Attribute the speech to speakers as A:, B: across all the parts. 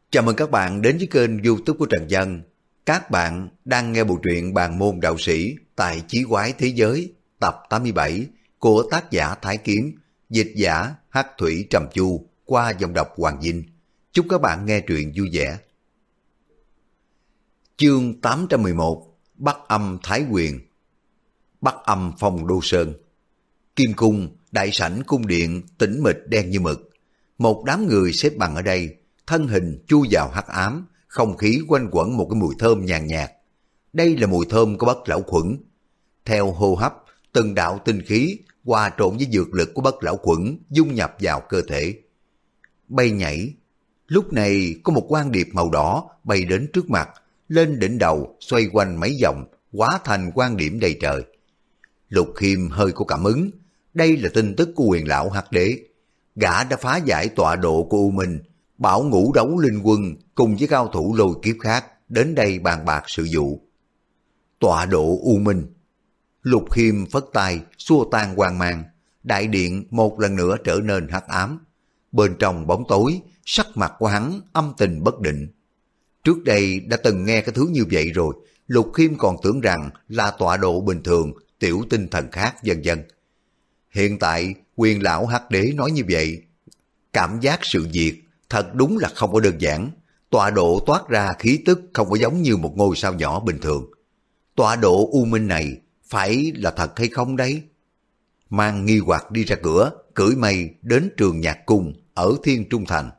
A: Chào mừng các bạn đến với kênh YouTube của Trần Dân. Các bạn đang nghe bộ truyện Bàn môn đạo sĩ tại Chí Quái Thế Giới tập 87 của tác giả Thái Kiếm, dịch giả Hắc Thủy Trầm Chu qua giọng đọc Hoàng Vinh. Chúc các bạn nghe truyện vui vẻ. Chương 811 Bắc Âm Thái Quyền. Bắc Âm Phong Đô Sơn. Kim cung, đại sảnh cung điện tĩnh mịch đen như mực. Một đám người xếp bằng ở đây, thân hình chui vào hắc ám, không khí quanh quẩn một cái mùi thơm nhàn nhạt. Đây là mùi thơm của bất lão khuẩn. Theo hô hấp, từng đạo tinh khí hòa trộn với dược lực của bất lão khuẩn dung nhập vào cơ thể. Bay nhảy. Lúc này có một quan điệp màu đỏ bay đến trước mặt, lên đỉnh đầu xoay quanh mấy vòng, hóa thành quan điểm đầy trời. Lục Khiêm hơi có cảm ứng, đây là tin tức của Quyền lão Hắc Đế. Gã đã phá giải tọa độ của U Minh, bảo Ngũ Đấu Linh Quân cùng với cao thủ lôi kiếp khác đến đây bàn bạc sự vụ. Tọa độ U Minh. Lục Khiêm phất tay xua tan hoang mang, đại điện một lần nữa trở nên hắc ám. Bên trong bóng tối, sắc mặt của hắn âm tình bất định. Trước đây đã từng nghe cái thứ như vậy rồi, Lục Khiêm còn tưởng rằng là tọa độ bình thường, tiểu tinh thần khác vân vân. Hiện tại Quyền lão Hắc Đế nói như vậy, cảm giác sự việc thật đúng là không có đơn giản. Tọa độ toát ra khí tức không có giống như một ngôi sao nhỏ bình thường. Tọa độ U Minh này phải là thật hay không đấy? Mang nghi hoặc đi ra cửa, cưỡi mây đến Trường Nhạc Cung ở Thiên Trung Thành.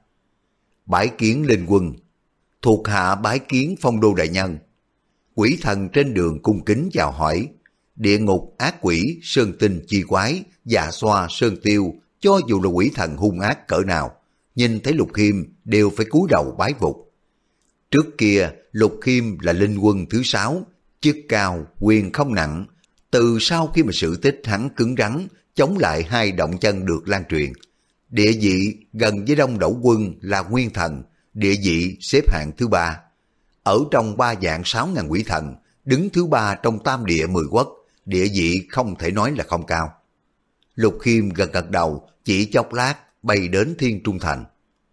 A: Bái kiến Linh Quân. Thuộc hạ bái kiến Phong Đô đại nhân. Quỷ thần trên đường cung kính chào hỏi. Địa ngục ác quỷ, sơn tinh chi quái, dạ xoa sơn tiêu, cho dù là quỷ thần hung ác cỡ nào, nhìn thấy Lục Khiêm đều phải cúi đầu bái phục. Trước kia Lục Khiêm là linh quân thứ 6, chức cao, quyền không nặng. Từ sau khi mà sự tích hắn cứng rắn, chống lại hai động chân được lan truyền. Địa vị gần với Đông Đẩu Quân là nguyên thần, địa vị xếp hạng thứ 3. Ở trong 3 vạn 6.000 quỷ thần, đứng thứ 3 trong tam địa 10 quốc, địa vị không thể nói là không cao. Lục Khiêm gật gật đầu, chỉ chốc lát bay đến Thiên Trung Thành.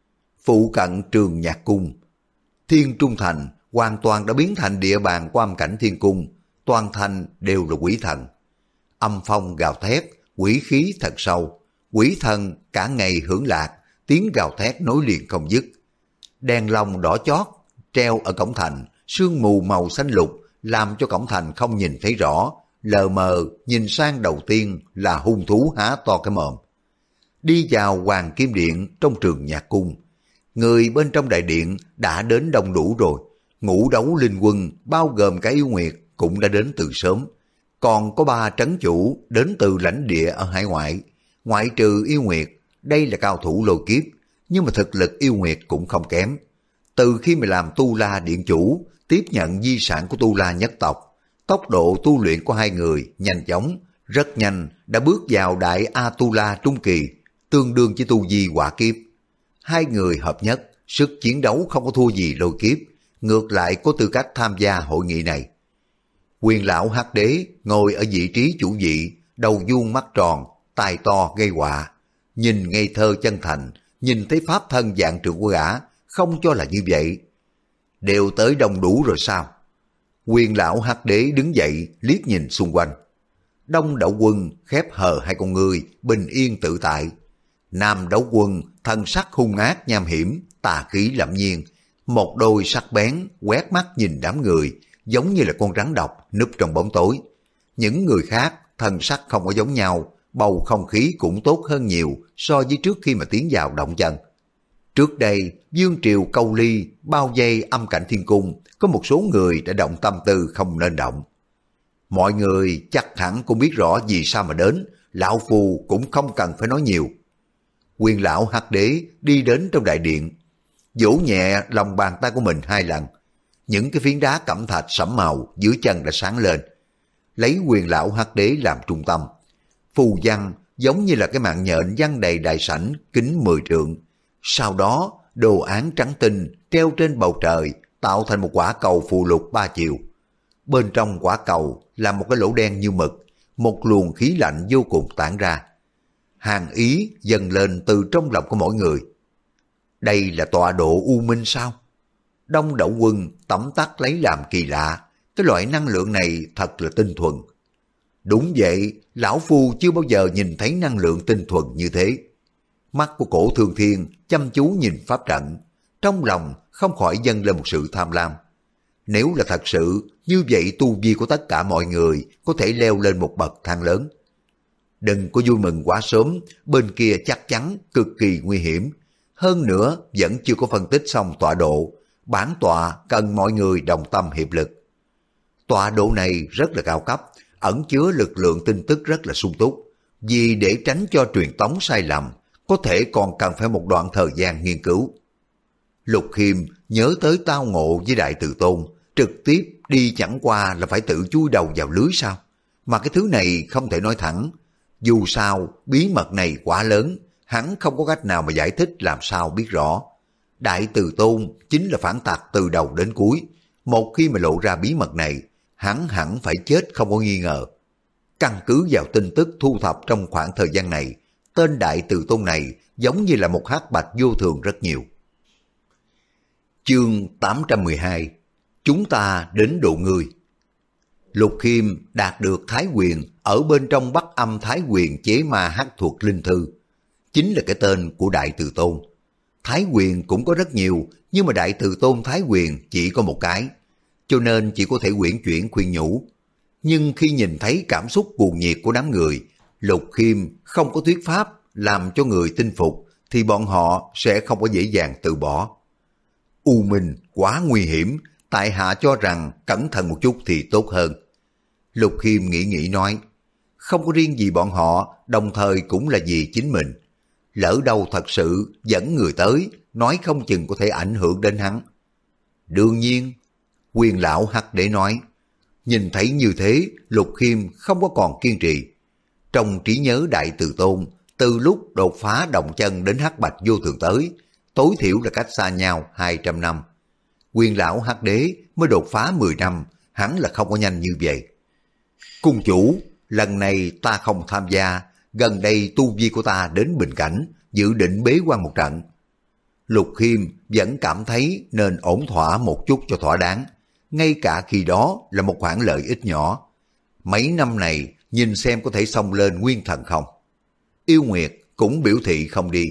A: Phụ cận Trường Nhạc Cung. Thiên Trung Thành hoàn toàn đã biến thành địa bàn của âm cảnh thiên cung, toàn thành đều là quỷ thần. Âm phong gào thét, quỷ khí thật sâu, quỷ thần cả ngày hưởng lạc, tiếng gào thét nối liền không dứt. Đèn lồng đỏ chót treo ở cổng thành, sương mù màu xanh lục làm cho cổng thành không nhìn thấy rõ, lờ mờ nhìn sang đầu tiên là hung thú há to cái mồm. Đi vào Hoàng Kim Điện trong Trường Nhạc Cung, người bên trong đại điện đã đến đông đủ rồi. Ngũ Đấu Linh Quân bao gồm cả yêu nguyệt cũng đã đến từ sớm. Còn có 3 trấn chủ đến từ lãnh địa ở hải ngoại. Ngoại trừ yêu nguyệt, đây là cao thủ lôi kiếp, nhưng mà thực lực yêu nguyệt cũng không kém. Từ khi mà làm Tu La điện chủ, tiếp nhận di sản của Tu La nhất tộc, tốc độ tu luyện của hai người nhanh chóng, rất nhanh đã bước vào đại A-tu-la trung kỳ, tương đương với tu vi hỏa kiếp. Hai người hợp nhất, sức chiến đấu không có thua gì lôi kiếp, ngược lại có tư cách tham gia hội nghị này. Quyền lão Hắc Đế ngồi ở vị trí chủ vị, đầu vuông mắt tròn, tai to gây họa, nhìn ngây thơ chân thành, nhìn thấy pháp thân dạng trượng của gã, không cho là như vậy. Đều tới đông đủ rồi sao? Quyền lão Hắc Đế đứng dậy liếc nhìn xung quanh. Đông Đẩu Quân khép hờ hai con ngươi, bình yên tự tại. Nam Đấu Quân thân sắc hung ác nham hiểm, tà khí lẫm nhiên, một đôi sắc bén quét mắt nhìn đám người, giống như là con rắn độc núp trong bóng tối. Những người khác thân sắc không có giống nhau, bầu không khí cũng tốt hơn nhiều so với trước khi mà tiến vào động chân. Trước đây, vương triều Câu Ly bao vây âm cảnh thiên cung, có một số người đã động tâm tư không nên động. Mọi người chắc hẳn cũng biết rõ vì sao mà đến, lão phù cũng không cần phải nói nhiều. Quyền lão Hắc Đế đi đến trong đại điện, vỗ nhẹ lòng bàn tay của mình 2 lần. Những cái phiến đá cẩm thạch sẫm màu dưới chân đã sáng lên. Lấy quyền lão Hắc Đế làm trung tâm. Phù văn giống như là cái mạng nhện văng đầy đại sảnh kính 10 trượng. Sau đó đồ án trắng tinh treo trên bầu trời tạo thành một quả cầu phù lục 3 chiều. Bên trong quả cầu là một cái lỗ đen như mực, một luồng khí lạnh vô cùng tản ra. Hàn ý dâng lên từ trong lòng của mỗi người. Đây là tọa độ U Minh sao? Đông Đậu Quân tấm tắc lấy làm kỳ lạ, cái loại năng lượng này thật là tinh thuần. Đúng vậy, lão phu chưa bao giờ nhìn thấy năng lượng tinh thuần như thế. Mắt của Cổ Thương Thiên chăm chú nhìn pháp trận, trong lòng không khỏi dâng lên một sự tham lam. Nếu là thật sự, như vậy tu vi của tất cả mọi người có thể leo lên một bậc thang lớn. Đừng có vui mừng quá sớm, bên kia chắc chắn cực kỳ nguy hiểm. Hơn nữa vẫn chưa có phân tích xong tọa độ, bản tọa cần mọi người đồng tâm hiệp lực. Tọa độ này rất là cao cấp, ẩn chứa lực lượng tin tức rất là sung túc. Vì để tránh cho truyền tống sai lầm, có thể còn cần phải một đoạn thời gian nghiên cứu. Lục Khiêm nhớ tới tao ngộ với Đại Từ Tôn, trực tiếp đi chẳng qua là phải tự chui đầu vào lưới sao? Mà cái thứ này không thể nói thẳng. Dù sao, bí mật này quá lớn, hắn không có cách nào mà giải thích làm sao biết rõ. Đại Từ Tôn chính là phản tặc từ đầu đến cuối. Một khi mà lộ ra bí mật này, hắn hẳn phải chết không có nghi ngờ. Căn cứ vào tin tức thu thập trong khoảng thời gian này, tên Đại Từ Tôn này giống như là một hắc bạch vô thường rất nhiều. Chương 812. Chúng ta đến độ ngươi. Lục Khiêm đạt được Thái Quyền ở bên trong Bắc Âm Thái Quyền chế ma hắc thuật linh thư, chính là cái tên của Đại Từ Tôn. Thái Quyền cũng có rất nhiều, nhưng mà Đại Từ Tôn Thái Quyền chỉ có một cái, cho nên chỉ có thể uyển chuyển khuyên nhủ. Nhưng khi nhìn thấy cảm xúc cuồng nhiệt của đám người, Lục Khiêm không có thuyết pháp làm cho người tin phục, thì bọn họ sẽ không có dễ dàng từ bỏ. U Minh quá nguy hiểm, tại hạ cho rằng cẩn thận một chút thì tốt hơn. Lục Khiêm nghĩ nói, không có riêng gì bọn họ, đồng thời cũng là vì chính mình. Lỡ đâu thật sự dẫn người tới, nói không chừng có thể ảnh hưởng đến hắn. Đương nhiên, Quyền lão Hắc Đế nói. Nhìn thấy như thế, Lục Khiêm không có còn kiên trì. Trong trí nhớ Đại Từ Tôn, từ lúc đột phá động chân đến hắc bạch vô thường tới, tối thiểu là cách xa nhau 200 năm. Quyền lão Hắc Đế mới đột phá 10 năm, hẳn là không có nhanh như vậy. Cung chủ, lần này ta không tham gia, gần đây tu vi của ta đến bình cảnh, dự định bế quan một trận. Lục Khiêm vẫn cảm thấy nên ổn thỏa một chút cho thỏa đáng, ngay cả khi đó là một khoản lợi ích nhỏ. Mấy năm này nhìn xem có thể xông lên nguyên thần không. Yêu Nguyệt cũng biểu thị không đi.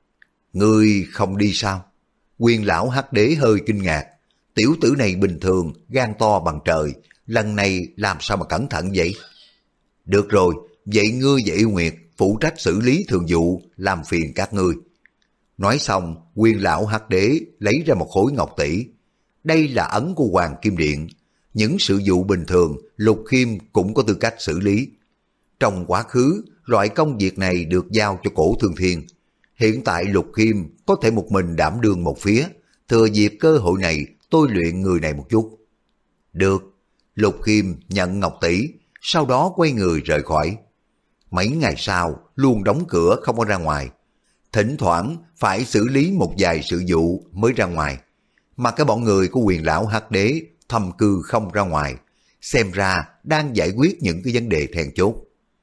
A: Ngươi không đi sao? Quyền lão Hắc Đế hơi kinh ngạc. Tiểu tử này bình thường gan to bằng trời, lần này làm sao mà cẩn thận vậy? Được rồi, vậy ngươi và Yêu Nguyệt phụ trách xử lý thường vụ, làm phiền các ngươi. Nói xong, Quyền lão Hắc Đế lấy ra một khối ngọc tỷ. Đây là ấn của Hoàng Kim Điện. Những sự vụ bình thường, Lục Khiêm cũng có tư cách xử lý. Trong quá khứ, loại công việc này được giao cho Cổ Thương Thiên. Hiện tại Lục Khiêm có thể một mình đảm đương một phía, thừa dịp cơ hội này tôi luyện người này một chút. Được, Lục Khiêm nhận ngọc tỷ, sau đó quay người rời khỏi. Mấy ngày sau, luôn đóng cửa không có ra ngoài. Thỉnh thoảng phải xử lý một vài sự vụ mới ra ngoài. Mà cái bọn người của Quyền lão Hắc Đế thầm cư không ra ngoài, xem ra đang giải quyết những cái vấn đề then chốt.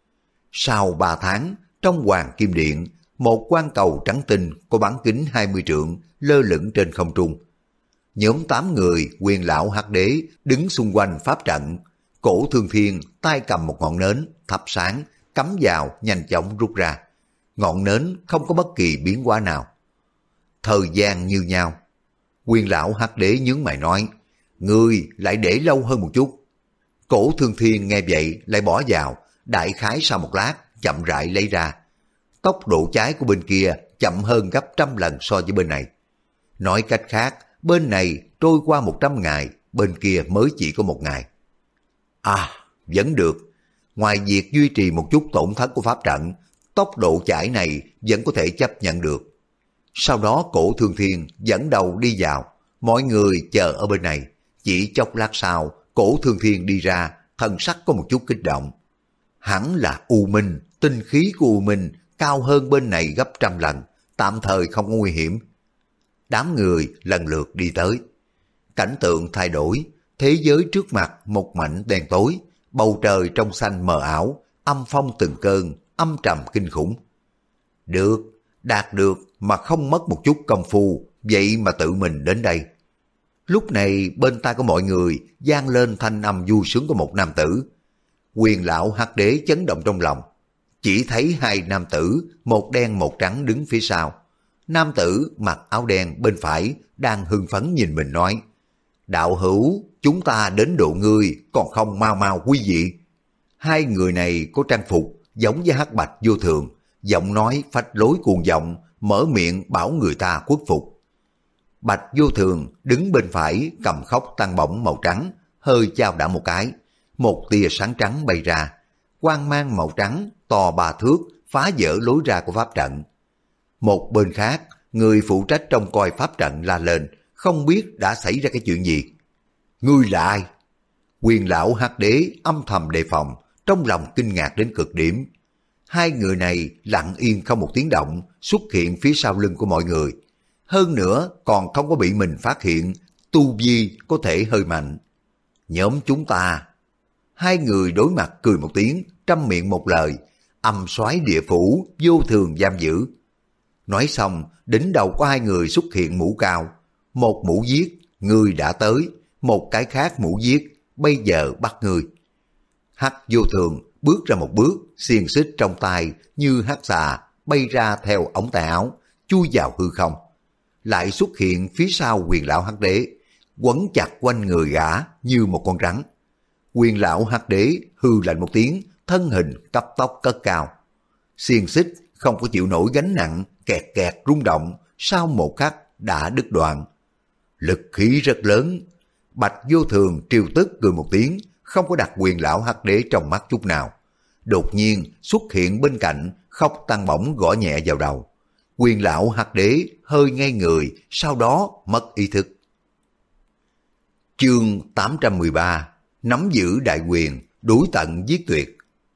A: Sau 3 tháng, trong Hoàng Kim Điện, một quan cầu trắng tinh có bán kính 20 trượng lơ lửng trên không trung. Nhóm 8 người Quyền lão Hắc Đế đứng xung quanh pháp trận. Cổ Thương Thiên tay cầm một ngọn nến thắp sáng, cắm vào nhanh chóng rút ra. Ngọn nến không có bất kỳ biến hóa nào. Thời gian như nhau. Quyền lão Hắc Đế nhướng mày nói, ngươi lại để lâu hơn một chút. Cổ Thương Thiên nghe vậy lại bỏ vào, đại khái sau một lát chậm rãi lấy ra. Tốc độ cháy của bên kia chậm hơn gấp 100 lần so với bên này. Nói cách khác, bên này trôi qua 100 ngày, bên kia mới chỉ có 1 ngày. À, vẫn được. Ngoài việc duy trì một chút tổn thất của pháp trận, tốc độ chảy này vẫn có thể chấp nhận được. Sau đó Cổ Thương Thiên dẫn đầu đi vào, mọi người chờ ở bên này. Chỉ chốc lát sau, Cổ Thương Thiên đi ra, thần sắc có một chút kích động. Hẳn là U Minh, tinh khí của U Minh cao hơn bên này gấp 100 lần, tạm thời không có nguy hiểm. Đám người lần lượt đi tới. Cảnh tượng thay đổi, thế giới trước mặt một mảnh đen tối, bầu trời trong xanh mờ ảo, âm phong từng cơn, âm trầm kinh khủng. Được, đạt được mà không mất một chút công phu, vậy mà tự mình đến đây. Lúc này bên tai của mọi người vang lên thanh âm vui sướng của một nam tử. Quyền lão Hắc Đế chấn động trong lòng. Chỉ thấy hai nam tử, một đen một trắng đứng phía sau. Nam tử mặc áo đen bên phải đang hưng phấn nhìn mình nói: đạo hữu, chúng ta đến độ ngươi, còn không mau mau quý vị. Hai người này có trang phục giống với Hắc Bạch Vô Thường, giọng nói phách lối cuồng vọng, mở miệng bảo người ta khuất phục. Bạch Vô Thường đứng bên phải cầm khóc tăng bổng màu trắng, hơi chao đảo một cái, một tia sáng trắng bay ra, quang mang màu trắng to 3 thước phá vỡ lối ra của pháp trận. Một bên khác, người phụ trách trông coi pháp trận la lên, không biết đã xảy ra cái chuyện gì. Ngươi là ai? Quyền lão Hắc Đế âm thầm đề phòng, trong lòng kinh ngạc đến cực điểm. Hai người này lặng yên không một tiếng động xuất hiện phía sau lưng của mọi người. Hơn nữa còn không có bị mình phát hiện, tu vi có thể hơi mạnh. Nhóm chúng ta. Hai người đối mặt cười một tiếng, trăm miệng một lời, âm soái địa phủ vô thường giam giữ. Nói xong, đỉnh đầu của hai người xuất hiện mũ cao. Một mũ giết, ngươi đã tới, một cái khác mũ giết, bây giờ bắt ngươi. Hắc Vô Thường bước ra một bước, xiềng xích trong tay như hắc xà bay ra theo ống tay áo, chui vào hư không. Lại xuất hiện phía sau Quyền lão Hắc Đế, quấn chặt quanh người gã như một con rắn. Quyền lão Hắc Đế hư lạnh một tiếng, thân hình cấp tốc cất cao. Xiềng xích không có chịu nổi gánh nặng, kẹt kẹt rung động, sau một khắc đã đứt đoạn. Lực khí rất lớn. Bạch Vô Thường triều tức cười một tiếng, không có đặt Quyền lão Hắc Đế trong mắt chút nào. Đột nhiên xuất hiện bên cạnh, khóc tăng bổng gõ nhẹ vào đầu. Quyền lão Hắc Đế hơi ngay người, sau đó mất ý thức. Chương 813: nắm giữ đại quyền, đuổi tận giết tuyệt.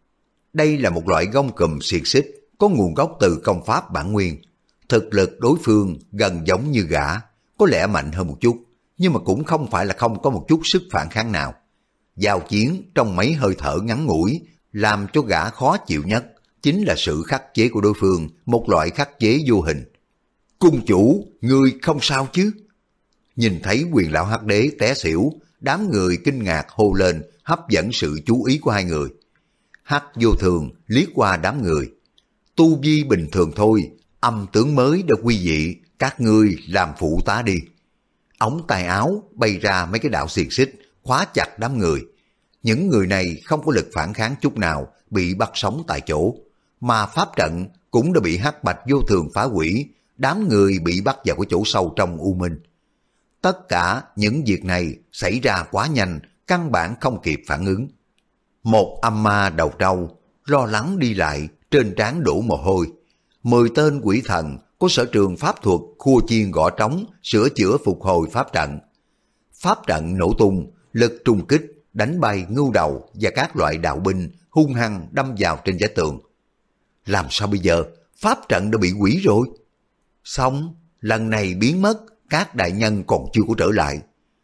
A: Đây là một loại gông cùm xiềng xích có nguồn gốc từ công pháp bản nguyên. Thực lực đối phương gần giống như gã, có lẽ mạnh hơn một chút, nhưng mà cũng không phải là không có một chút sức phản kháng nào. Giao chiến trong mấy hơi thở ngắn ngủi, làm cho gã khó chịu nhất chính là sự khắc chế của đối phương, một loại khắc chế vô hình. Cung chủ, ngươi không sao chứ? Nhìn thấy Quyền lão Hắc Đế té xỉu, đám người kinh ngạc hô lên, hấp dẫn sự chú ý của hai người. Hắc Vô Thường liếc qua đám người. Tu vi bình thường thôi, âm tướng mới đã quy vị, các ngươi làm phụ tá đi. Ống tay áo bay ra mấy cái đạo xiềng xích, khóa chặt đám người. Những người này không có lực phản kháng chút nào, bị bắt sống tại chỗ. Mà pháp trận cũng đã bị Hắc Bạch Vô Thường phá hủy, đám người bị bắt vào cái chỗ sâu trong u minh. Tất cả những việc này xảy ra quá nhanh, căn bản không kịp phản ứng. Một âm ma đầu trâu, lo lắng đi lại, trên trán đổ mồ hôi. 10 tên quỷ thần có sở trường pháp thuật khua chiên gõ trống, sửa chữa phục hồi pháp trận. Pháp trận nổ tung, lực trùng kích, đánh bay ngưu đầu và các loại đạo binh hung hăng đâm vào trên vách tường. Làm sao bây giờ? Pháp trận đã bị hủy rồi. Xong, lần này biến mất, các đại nhân còn chưa có trở lại.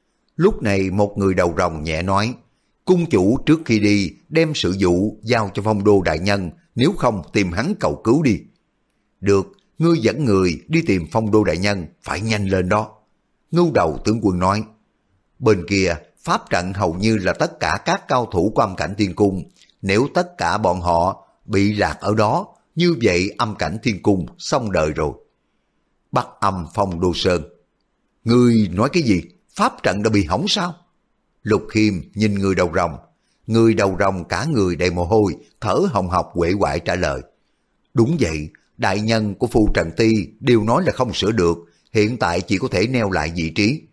A: Lúc này một người đầu rồng nhẹ nói, cung chủ trước khi đi đem sự vụ giao cho Phong Đô đại nhân, nếu không tìm hắn cầu cứu đi. Được, ngươi dẫn người đi tìm Phong Đô đại nhân, phải nhanh lên đó. Ngưu đầu tướng quân nói. Bên kia, pháp trận hầu như là tất cả các cao thủ của âm cảnh thiên cung. Nếu tất cả bọn họ bị lạc ở đó, như vậy âm cảnh thiên cung xong đời rồi. Bắc Âm Phong Đô Sơn. Ngươi nói cái gì? Pháp trận đã bị hỏng sao? Lục Khiêm nhìn người đầu rồng. Người đầu rồng cả người đầy mồ hôi, thở hồng hộc uể oải trả lời. Đúng vậy, đại nhân của Phu Trần Ti đều nói là không sửa được, hiện tại chỉ có thể neo lại vị trí.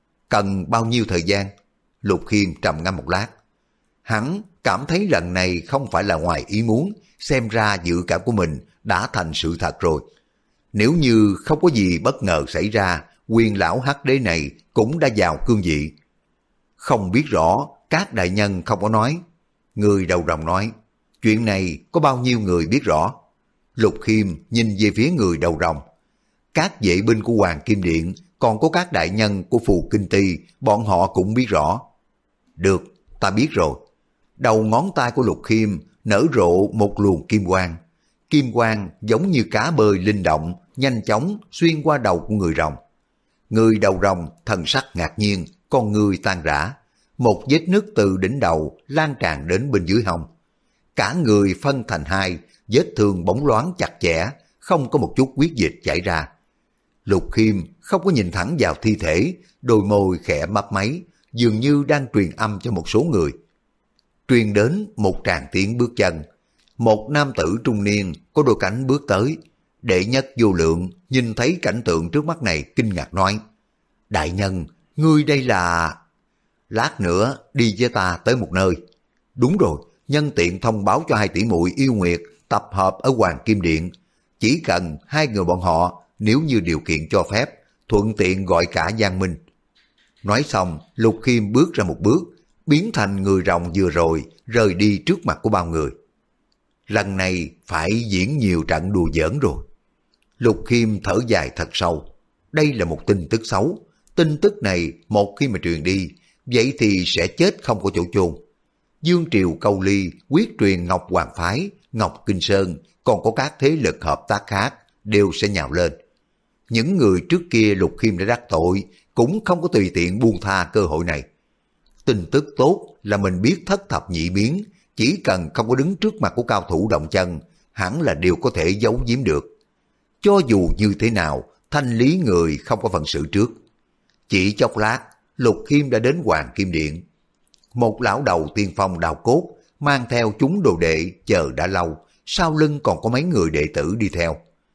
A: Cần bao nhiêu thời gian? Lục Khiêm trầm ngâm một lát. Hắn cảm thấy lần này không phải là ngoài ý muốn, xem ra dự cảm của mình đã thành sự thật rồi. Nếu như không có gì bất ngờ xảy ra, Quyền lão Hắc Đế này cũng đã vào cương vị. Không biết rõ, các đại nhân không có nói. Người đầu rồng nói, chuyện này có bao nhiêu người biết rõ? Lục Khiêm nhìn về phía người đầu rồng. Các vệ binh của Hoàng Kim Điện, còn có các đại nhân của Phù Kinh Ty, bọn họ cũng biết rõ. Được, ta biết rồi. Đầu ngón tay của Lục Khiêm nở rộ một luồng kim quang. Kim quang giống như cá bơi linh động, nhanh chóng xuyên qua đầu của người rồng. Người đầu rồng thần sắc ngạc nhiên, con người tan rã. Một vết nứt từ đỉnh đầu lan tràn đến bên dưới hông. Cả người phân thành hai, vết thương bóng loáng chặt chẽ, không có một chút huyết dịch chảy ra. Lục Khiêm không có nhìn thẳng vào thi thể, đôi môi khẽ mấp máy, dường như đang truyền âm cho một số người. Truyền đến một tràng tiếng bước chân. Một nam tử trung niên có đôi cánh bước tới. Đệ Nhất Vô Lượng nhìn thấy cảnh tượng trước mắt này kinh ngạc nói: Đại nhân, ngươi đây là... Lát nữa đi với ta tới một nơi. Đúng rồi, nhân tiện thông báo cho hai tỷ muội yêu nguyệt tập hợp ở Hoàng Kim Điện. Chỉ cần hai người bọn họ, nếu như điều kiện cho phép, thuận tiện gọi cả Giang Minh. Nói xong, Lục Khiêm bước ra một bước, biến thành người rồng vừa rồi, rời đi trước mặt của bao người. Lần này phải diễn nhiều trận đùa giỡn rồi. Lục Khiêm thở dài thật sâu. Đây là một tin tức xấu. Tin tức này một khi mà truyền đi, vậy thì sẽ chết không có chỗ chôn. Dương Triều Câu Ly quyết truyền Ngọc Hoàng Phái, Ngọc Kinh Sơn, còn có các thế lực hợp tác khác đều sẽ nhào lên. Những người trước kia Lục Khiêm đã đắc tội cũng không có tùy tiện buông tha cơ hội này. Tin tức tốt là mình biết thất thập nhị biến, chỉ cần không có đứng trước mặt của cao thủ động chân, hẳn là đều có thể giấu giếm được. Cho dù như thế nào, thanh lý người không có phần sự trước. Chỉ chốc lát, Lục Khiêm đã đến Hoàng Kim Điện. Một lão đầu tiên phong đào cốt, mang theo chúng đồ đệ chờ đã lâu, sau lưng còn có mấy người đệ tử đi theo.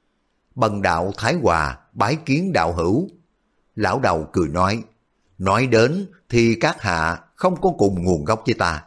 A: Bần đạo Thái Hòa bái kiến đạo hữu. Lão đầu cười nói đến thì các hạ không có cùng nguồn gốc với ta.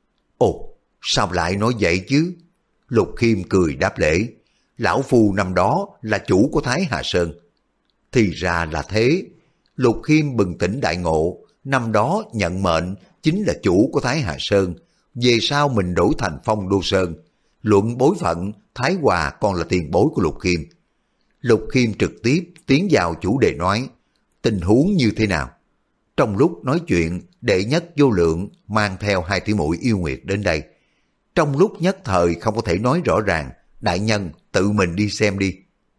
A: Ồ, sao lại nói vậy chứ? Lục Khiêm cười đáp lễ. Lão phu năm đó là chủ của Thái Hà Sơn. Thì ra là thế. Lục Khiêm bừng tỉnh đại ngộ, năm đó nhận mệnh chính là chủ của Thái Hà Sơn. Về sau mình đổi thành Phong Đô Sơn. Luận bối phận, Thái Hòa còn là tiền bối của Lục Khiêm. Lục Khiêm trực tiếp tiến vào chủ đề nói, tình huống như thế nào? Trong lúc nói chuyện, Đệ Nhất Vô Lượng mang theo hai tỷ muội yêu nguyệt đến đây. Trong lúc nhất thời không có thể nói rõ ràng, đại nhân tự mình đi xem đi.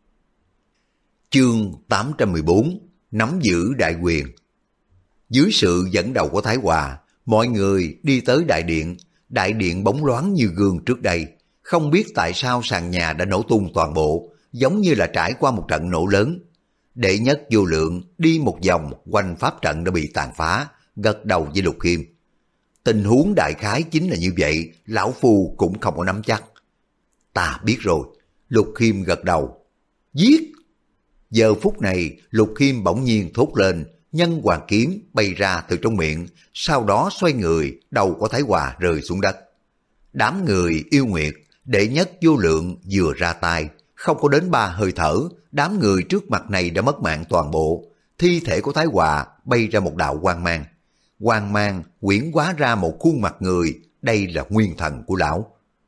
A: Chương 814, nắm giữ đại quyền. Dưới sự dẫn đầu của Thái Hòa, mọi người đi tới đại điện bóng loáng như gương trước đây. Không biết tại sao sàn nhà đã nổ tung toàn bộ, giống như là trải qua một trận nổ lớn. Đệ Nhất Vô Lượng đi một vòng quanh pháp trận đã bị tàn phá, gật đầu với Lục Khiêm. Tình huống đại khái chính là như vậy, lão phu cũng không có nắm chắc. Ta biết rồi. Lục Khiêm gật đầu. Giết! Giờ phút này, Lục Khiêm bỗng nhiên thốt lên, nhân hoàng kiếm bay ra từ trong miệng, sau đó xoay người, đầu của Thái Hòa rơi xuống đất. Đám người yêu nguyệt, Đệ Nhất Vô Lượng vừa ra tay, không có đến 3 hơi thở, đám người trước mặt này đã mất mạng toàn bộ. Thi thể của Thái Hòa bay ra một đạo quang mang. Quang mang quyển hóa ra một khuôn mặt người, đây là nguyên thần của lão.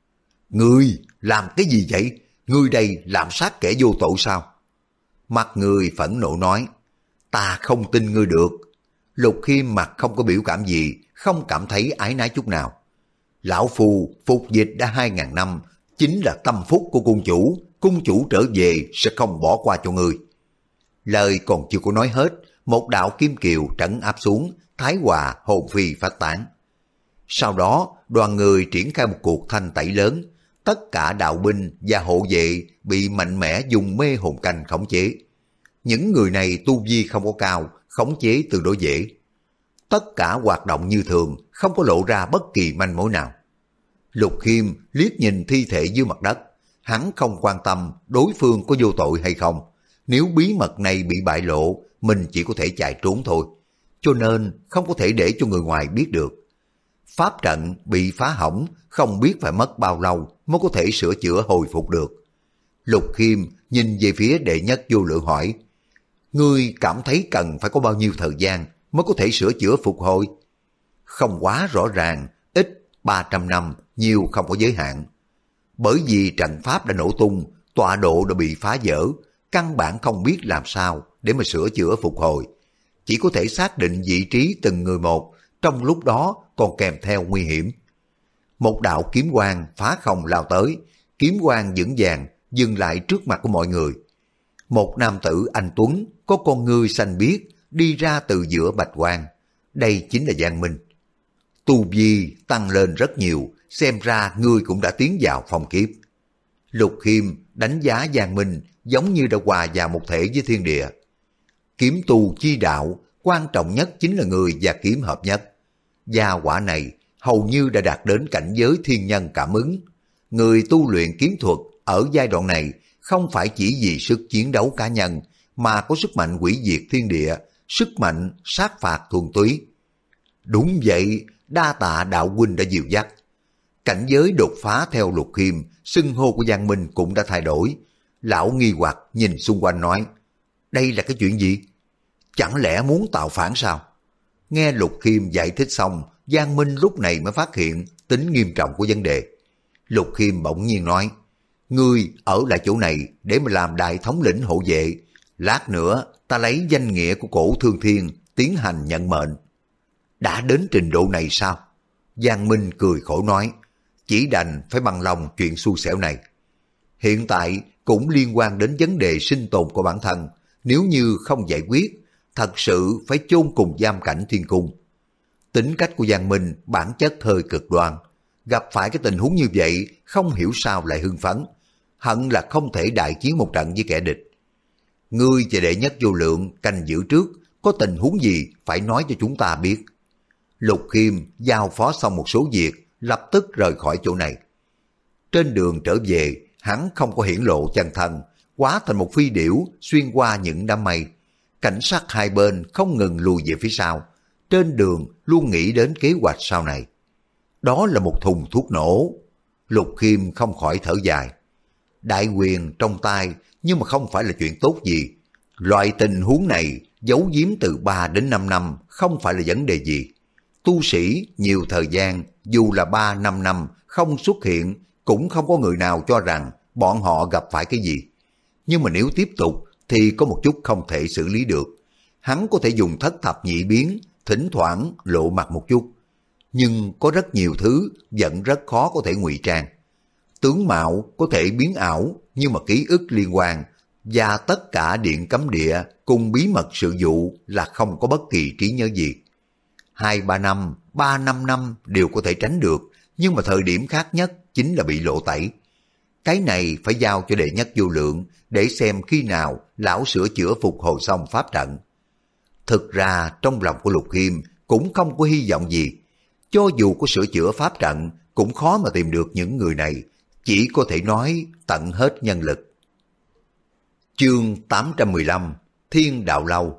A: Ngươi làm cái gì vậy? Ngươi đây làm sát kẻ vô tội sao? Mặt người phẫn nộ nói, ta không tin ngươi được. Lục Khiêm mặt không có biểu cảm gì, không cảm thấy ái nái chút nào. Lão phù phục dịch đã 2000 năm, chính là tâm phúc của cung chủ trở về sẽ không bỏ qua cho ngươi. Lời còn chưa có nói hết, một đạo kim kiều trấn áp xuống, Thái Hòa hồn phi phát tán. Sau đó, đoàn người triển khai một cuộc thanh tẩy lớn, tất cả đạo binh và hộ vệ bị mạnh mẽ dùng mê hồn canh khống chế. Những người này tu vi không có cao, khống chế tương đối dễ. Tất cả hoạt động như thường, không có lộ ra bất kỳ manh mối nào. Lục Khiêm liếc nhìn thi thể dưới mặt đất, hắn không quan tâm đối phương có vô tội hay không. Nếu bí mật này bị bại lộ, mình chỉ có thể chạy trốn thôi. Cho nên không có thể để cho người ngoài biết được. Pháp trận bị phá hỏng, không biết phải mất bao lâu mới có thể sửa chữa hồi phục được. Lục Khiêm nhìn về phía Đệ Nhất Vô Lượng hỏi, ngươi cảm thấy cần phải có bao nhiêu thời gian mới có thể sửa chữa phục hồi? Không quá rõ ràng, ít 300 năm, nhiều không có giới hạn. Bởi vì trận pháp đã nổ tung, tọa độ đã bị phá vỡ, căn bản không biết làm sao để mà sửa chữa phục hồi. Chỉ có thể xác định vị trí từng người một, trong lúc đó còn kèm theo nguy hiểm. Một đạo kiếm quang phá không lao tới, kiếm quang vững vàng dừng lại trước mặt của mọi người. Một nam tử anh tuấn, có con ngươi xanh biếc, đi ra từ giữa bạch quang. Đây chính là Giang Minh. Tu vi tăng lên rất nhiều, xem ra ngươi cũng đã tiến vào phong kiếp. Lục Khiêm đánh giá Giang Minh giống như đã hòa vào một thể với thiên địa. Kiếm tu chi đạo, quan trọng nhất chính là người và kiếm hợp nhất. Gia quả này hầu như đã đạt đến cảnh giới thiên nhân cảm ứng. Người tu luyện kiếm thuật ở giai đoạn này không phải chỉ vì sức chiến đấu cá nhân, mà có sức mạnh hủy diệt thiên địa, sức mạnh sát phạt thuần túy. Đúng vậy, đa tạ đạo huynh đã dìu dắt. Cảnh giới đột phá theo Lục Khiêm, xưng hô của Giang Minh cũng đã thay đổi. Lão nghi hoặc nhìn xung quanh nói, đây là cái chuyện gì? Chẳng lẽ muốn tạo phản sao? Nghe Lục Khiêm giải thích xong, Giang Minh lúc này mới phát hiện tính nghiêm trọng của vấn đề. Lục Khiêm bỗng nhiên nói, ngươi ở lại chỗ này để mà làm đại thống lĩnh hộ vệ. Lát nữa ta lấy danh nghĩa của cổ Thương Thiên tiến hành nhận mệnh. Đã đến trình độ này sao? Giang Minh cười khổ nói, chỉ đành phải bằng lòng chuyện xui xẻo này. Hiện tại cũng liên quan đến vấn đề sinh tồn của bản thân, nếu như không giải quyết, thật sự phải chôn cùng giam cảnh thiên cung. Tính cách của Giang Minh bản chất hơi cực đoan, gặp phải cái tình huống như vậy không hiểu sao lại hưng phấn, hận là không thể đại chiến một trận với kẻ địch. Ngươi và đệ nhất vô lượng canh giữ trước, có tình huống gì phải nói cho chúng ta biết. Lục Khiêm giao phó xong một số việc, lập tức rời khỏi chỗ này. Trên đường trở về, hắn không có hiển lộ chân thân, hóa thành một phi điểu xuyên qua những đám mây. Cảnh sát hai bên không ngừng lùi về phía sau, trên đường luôn nghĩ đến kế hoạch sau này. Đó là một thùng thuốc nổ. Lục Khiêm không khỏi thở dài. Đại quyền trong tay nhưng mà không phải là chuyện tốt gì. Loại tình huống này giấu giếm từ 3 đến 5 năm không phải là vấn đề gì. Tu sĩ nhiều thời gian, dù là 3-5 năm không xuất hiện, cũng không có người nào cho rằng bọn họ gặp phải cái gì. Nhưng mà nếu tiếp tục thì có một chút không thể xử lý được. Hắn có thể dùng thất thập nhị biến, thỉnh thoảng lộ mặt một chút. Nhưng có rất nhiều thứ vẫn rất khó có thể ngụy trang. Tướng mạo có thể biến ảo, nhưng mà ký ức liên quan và tất cả điện cấm địa cùng bí mật sự vụ là không có bất kỳ trí nhớ gì. 2-3 năm, 3-5 năm đều có thể tránh được, nhưng mà thời điểm khác nhất chính là bị lộ tẩy. Cái này phải giao cho đệ nhất vô lượng để xem khi nào lão sửa chữa phục hồi xong pháp trận. Thực ra trong lòng của Lục Khiêm cũng không có hy vọng gì. Cho dù có sửa chữa pháp trận cũng khó mà tìm được những người này, chỉ có thể nói tận hết nhân lực. Chương 815 Thiên Đạo Lâu.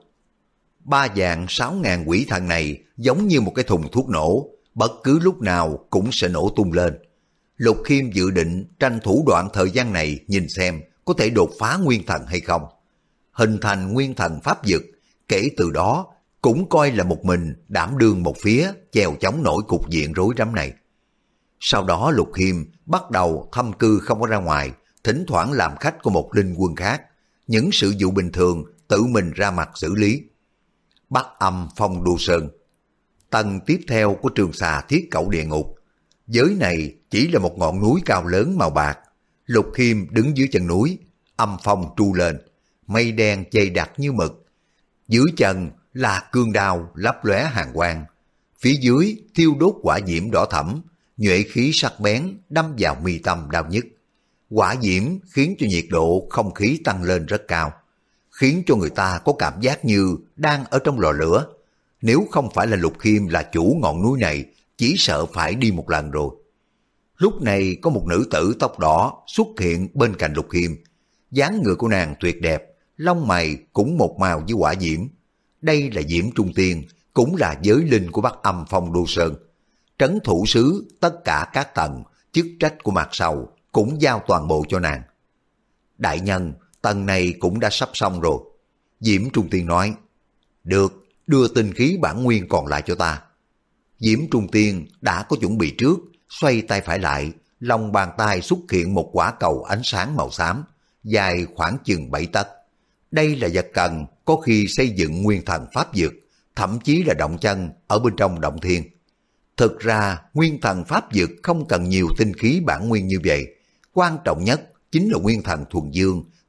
A: 3 vạn 6 ngàn quỷ thần này giống như một cái thùng thuốc nổ, bất cứ lúc nào cũng sẽ nổ tung lên. Lục Khiêm dự định tranh thủ đoạn thời gian này nhìn xem có thể đột phá nguyên thần hay không. Hình thành nguyên thần pháp dực, kể từ đó cũng coi là một mình đảm đương một phía chèo chống nổi cục diện rối rắm này. Sau đó Lục Khiêm bắt đầu thâm cư không có ra ngoài, thỉnh thoảng làm khách của một linh quân khác. Những sự vụ bình thường tự mình ra mặt xử lý. Bắc Âm Phong Đô Sơn. Tầng tiếp theo của Trường Xà Thiết Cẩu Địa Ngục. Giới này chỉ là một ngọn núi cao lớn màu bạc. Lục Khiêm đứng dưới chân núi, âm phong tru lên, mây đen dày đặc như mực. Dưới chân là cương đao lấp lóe hàn quang, phía dưới thiêu đốt hỏa diễm đỏ thẫm, nhuệ khí sắc bén đâm vào mi tâm đau nhức. Hỏa diễm khiến cho nhiệt độ không khí tăng lên rất cao, khiến cho người ta có cảm giác như đang ở trong lò lửa. Nếu không phải là Lục Khiêm là chủ ngọn núi này, chỉ sợ phải đi một lần rồi. Lúc này có một nữ tử tóc đỏ xuất hiện bên cạnh Lục Khiêm. Dáng người của nàng tuyệt đẹp, lông mày cũng một màu với hỏa diễm. Đây là Diễm Trung Tiên, cũng là giới linh của Bắc Âm Phong Đô Sơn. Trấn thủ sứ tất cả các tầng, chức trách của Mạc Sầu cũng giao toàn bộ cho nàng. Đại nhân, tầng này cũng đã sắp xong rồi. Diễm Trung Tiên nói, được, đưa tinh khí bản nguyên còn lại cho ta. Diễm Trung Tiên đã có chuẩn bị trước, xoay tay phải lại, lòng bàn tay xuất hiện một quả cầu ánh sáng màu xám, dài khoảng chừng 7 tấc. Đây là vật cần có khi xây dựng nguyên thần pháp dược, thậm chí là động chân ở bên trong động thiên. Thực ra nguyên thần pháp dược không cần nhiều tinh khí bản nguyên như vậy, quan trọng nhất chính là nguyên thần thuần dương,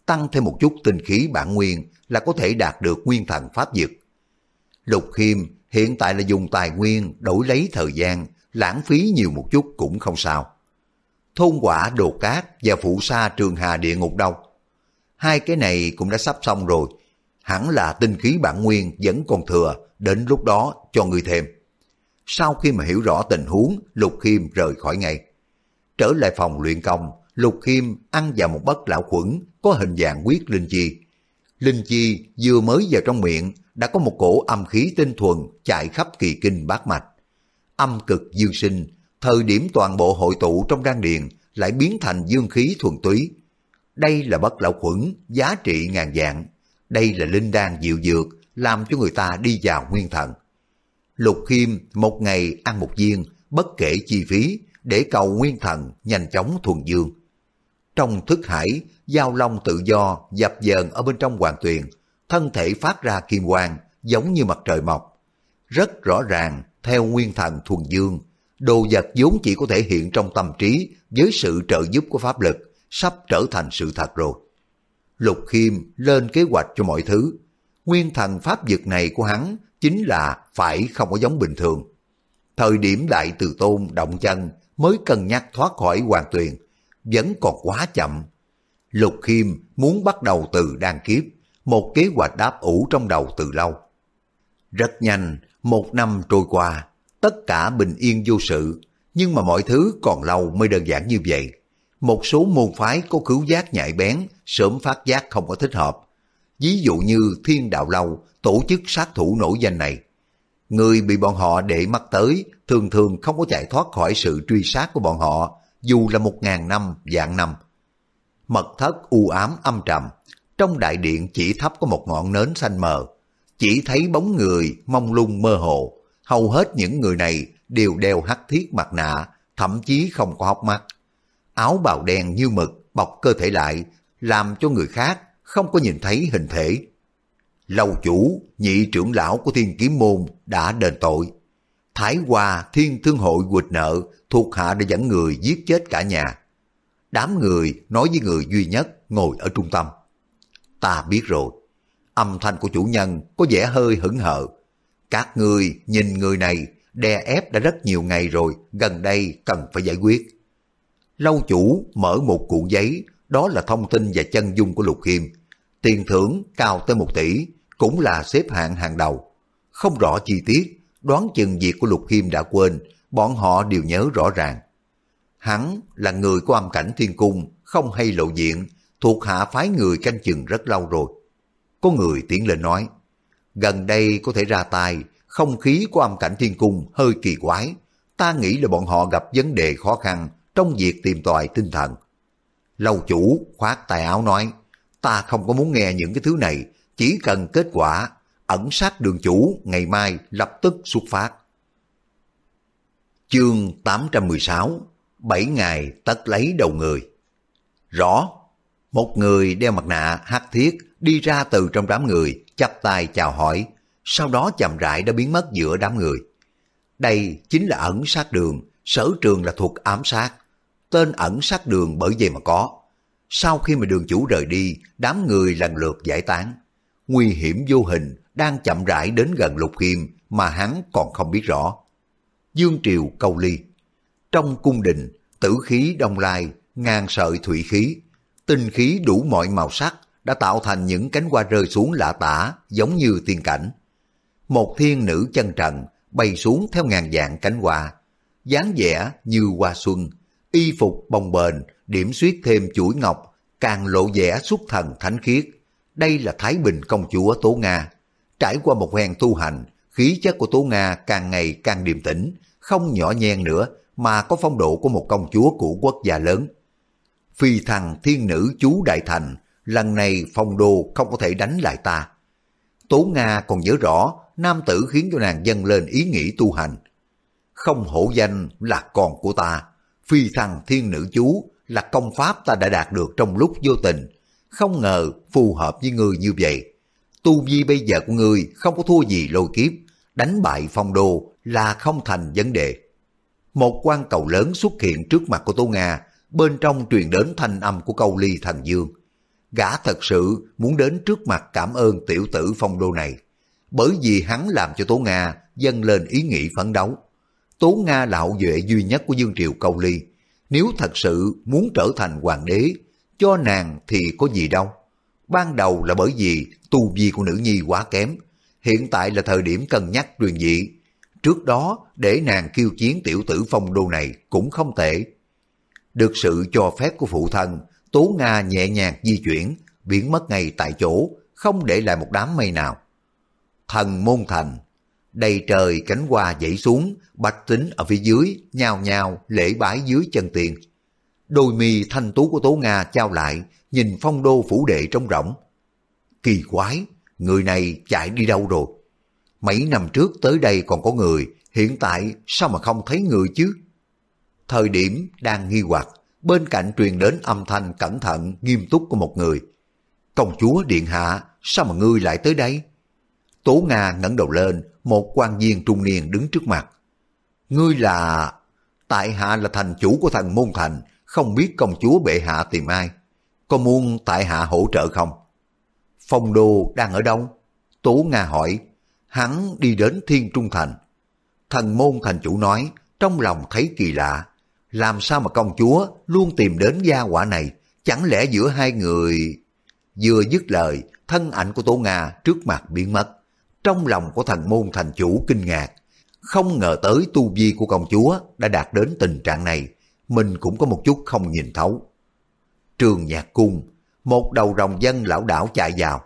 A: tăng thêm một chút tinh khí bản nguyên là có thể đạt được nguyên thần pháp dực. Lục Khiêm hiện tại là dùng tài nguyên đổi lấy thời gian, lãng phí nhiều một chút cũng không sao. Thôn quả đồ cát và phụ sa trường hà địa ngục đâu? Hai cái này cũng đã sắp xong rồi, hẳn là tinh khí bản nguyên vẫn còn thừa, đến lúc đó cho người thêm. Sau khi mà hiểu rõ tình huống, Lục Khiêm rời khỏi ngay. Trở lại phòng luyện công, Lục Khiêm ăn vào một bất lão khuẩn có hình dạng huyết linh chi. Linh chi vừa mới vào trong miệng đã có một cổ âm khí tinh thuần chạy khắp kỳ kinh bát mạch. Âm cực dương sinh, thời điểm toàn bộ hội tụ trong đan điền lại biến thành dương khí thuần túy. Đây là bất lão khuẩn, giá trị ngàn vạn. Đây là linh đan diệu dược, làm cho người ta đi vào nguyên thần. Lục Khiêm một ngày ăn một viên, bất kể chi phí, để cầu nguyên thần nhanh chóng thuần dương. Trong thức hải, giao long tự do dập dờn ở bên trong hoàng tuyền, thân thể phát ra kim quang giống như mặt trời mọc. Rất rõ ràng, theo nguyên thần thuần dương, đồ vật vốn chỉ có thể hiện trong tâm trí với sự trợ giúp của pháp lực, sắp trở thành sự thật rồi. Lục Khiêm lên kế hoạch cho mọi thứ. Nguyên thần pháp dực này của hắn chính là phải không có giống bình thường. Thời điểm Đại Từ Tôn động chân mới cân nhắc thoát khỏi hoàng tuyền, vẫn còn quá chậm. Lục Khiêm muốn bắt đầu từ đan kiếp, một kế hoạch đáp ủ trong đầu từ lâu. Rất nhanh, 1 năm trôi qua, tất cả bình yên vô sự, nhưng mà mọi thứ còn lâu mới đơn giản như vậy. Một số môn phái có khứu giác nhạy bén, sớm phát giác không có thích hợp. Ví dụ như Thiên Đạo Lâu, tổ chức sát thủ nổi danh này. Người bị bọn họ để mắt tới, thường thường không có chạy thoát khỏi sự truy sát của bọn họ, dù là 1000 năm, vạn năm. Mật thất u ám âm trầm, trong đại điện chỉ thắp có một ngọn nến xanh mờ, chỉ thấy bóng người mông lung mơ hồ. Hầu hết những người này đều đeo hắc thiết mặt nạ, thậm chí không có hốc mắt. Áo bào đen như mực bọc cơ thể lại, làm cho người khác không có nhìn thấy hình thể. Lâu chủ, nhị trưởng lão của Thiên Kiếm Môn đã đền tội. Thái Hoa Thiên Thương Hội quỵt nợ, thuộc hạ đã dẫn người giết chết cả nhà. Đám người nói với người duy nhất ngồi ở trung tâm. Ta biết rồi. Âm thanh của chủ nhân có vẻ hơi hững hờ. Các người nhìn người này đè ép đã rất nhiều ngày rồi, gần đây cần phải giải quyết. Lâu chủ mở một cuộn giấy, đó là thông tin và chân dung của Lục Khiêm. Tiền thưởng cao tới 1 tỷ, cũng là xếp hạng hàng đầu. Không rõ chi tiết, đoán chừng việc của Lục Khiêm đã quên, bọn họ đều nhớ rõ ràng. Hắn là người của âm cảnh thiên cung, không hay lộ diện, thuộc hạ phái người canh chừng rất lâu rồi. Có người tiến lên nói, gần đây có thể ra tay, không khí của âm cảnh thiên cung hơi kỳ quái. Ta nghĩ là bọn họ gặp vấn đề khó khăn trong việc tìm tòi tinh thần. Lâu chủ khoát tay áo nói, ta không có muốn nghe những cái thứ này, chỉ cần kết quả. Ẩn sát đường chủ ngày mai lập tức xuất phát. Chương 816, 7 ngày tất lấy đầu người. Rõ, một người đeo mặt nạ hắc thiết đi ra từ trong đám người, chắp tay chào hỏi, sau đó chậm rãi đã biến mất giữa đám người. Đây chính là ẩn sát đường, sở trường là thuộc ám sát. Tên ẩn sát đường bởi vậy mà có. Sau khi mà đường chủ rời đi, đám người lần lượt giải tán. Nguy hiểm vô hình đang chậm rãi đến gần Lục Khiêm mà hắn còn không biết rõ. Dương triều câu ly. Trong cung đình, tử khí đông lai, ngàn sợi thủy khí, tinh khí đủ mọi màu sắc đã tạo thành những cánh hoa rơi xuống lả tả giống như tiên cảnh. Một thiên nữ chân trần bay xuống theo ngàn vạn cánh hoa, dáng vẻ như hoa xuân, y phục bồng bềnh, điểm xuyết thêm chuỗi ngọc, càng lộ vẻ xuất thần thánh khiết. Đây là Thái Bình công chúa Tố Nga. Trải qua một phen tu hành, khí chất của Tố Nga càng ngày càng điềm tĩnh, không nhỏ nhen nữa, mà có phong độ của một công chúa của quốc gia lớn. Phi thằng thiên nữ chú Đại Thành, lần này phong đô không có thể đánh lại ta. Tố Nga còn nhớ rõ, nam tử khiến cho nàng dâng lên ý nghĩ tu hành. Không hổ danh là con của ta. Phi thằng thiên nữ chú là công pháp ta đã đạt được trong lúc vô tình. Không ngờ phù hợp với ngươi như vậy. Tu vi bây giờ của ngươi không có thua gì lôi kiếp, đánh bại phong đô là không thành vấn đề. Một quan cầu lớn xuất hiện trước mặt của Tố Nga, bên trong truyền đến thanh âm của câu ly thần dương. gã thật sự muốn đến trước mặt cảm ơn tiểu tử Phong Đô này, bởi vì hắn làm cho Tố Nga dâng lên ý nghĩ phấn đấu. Tố Nga là hậu duệ duy nhất của vương triều Câu Ly, nếu thật sự muốn trở thành hoàng đế, cho nàng thì có gì đâu. Ban đầu là bởi vì tu vi của nữ nhi quá kém, hiện tại là thời điểm cân nhắc truyền dị. Trước đó để nàng khiêu chiến tiểu tử Phong Đô này cũng không tệ. Được sự cho phép của phụ thân, Tố Nga nhẹ nhàng di chuyển, biến mất ngay tại chỗ, không để lại một đám mây nào. Thần Môn Thành, đầy trời cánh hoa dãy xuống, bách tính ở phía dưới nhao nhao lễ bái dưới chân tiền. Đôi mi thanh tú của Tố Nga trao lại, nhìn Phong Đô phủ đệ trống rỗng. Kỳ quái, người này chạy đi đâu rồi? Mấy năm trước tới đây còn có người, hiện tại sao mà không thấy người chứ? Thời điểm đang nghi hoặc, bên cạnh truyền đến âm thanh cẩn thận nghiêm túc của một người. Công chúa điện hạ, sao mà ngươi lại tới đây? Tố Nga ngẩng đầu lên, một quan viên trung niên đứng trước mặt. Ngươi là... Tại hạ là thành chủ của Thần Môn Thành, không biết công chúa bệ hạ tìm ai. Có muốn tại hạ hỗ trợ không? Phong Đô đang ở đâu? Tố Nga hỏi. Hắn đi đến Thiên Trung Thành. Thần Môn Thành chủ nói, trong lòng thấy kỳ lạ. Làm sao mà công chúa luôn tìm đến gia hỏa này? Chẳng lẽ giữa hai người... Vừa dứt lời, thân ảnh của Tố Nga trước mặt biến mất. Trong lòng của Thần Môn Thành chủ kinh ngạc. Không ngờ tới tu vi của công chúa đã đạt đến tình trạng này. Mình cũng có một chút không nhìn thấu. Trường Nhạc Cung, một đầu rồng dân lão đảo chạy vào.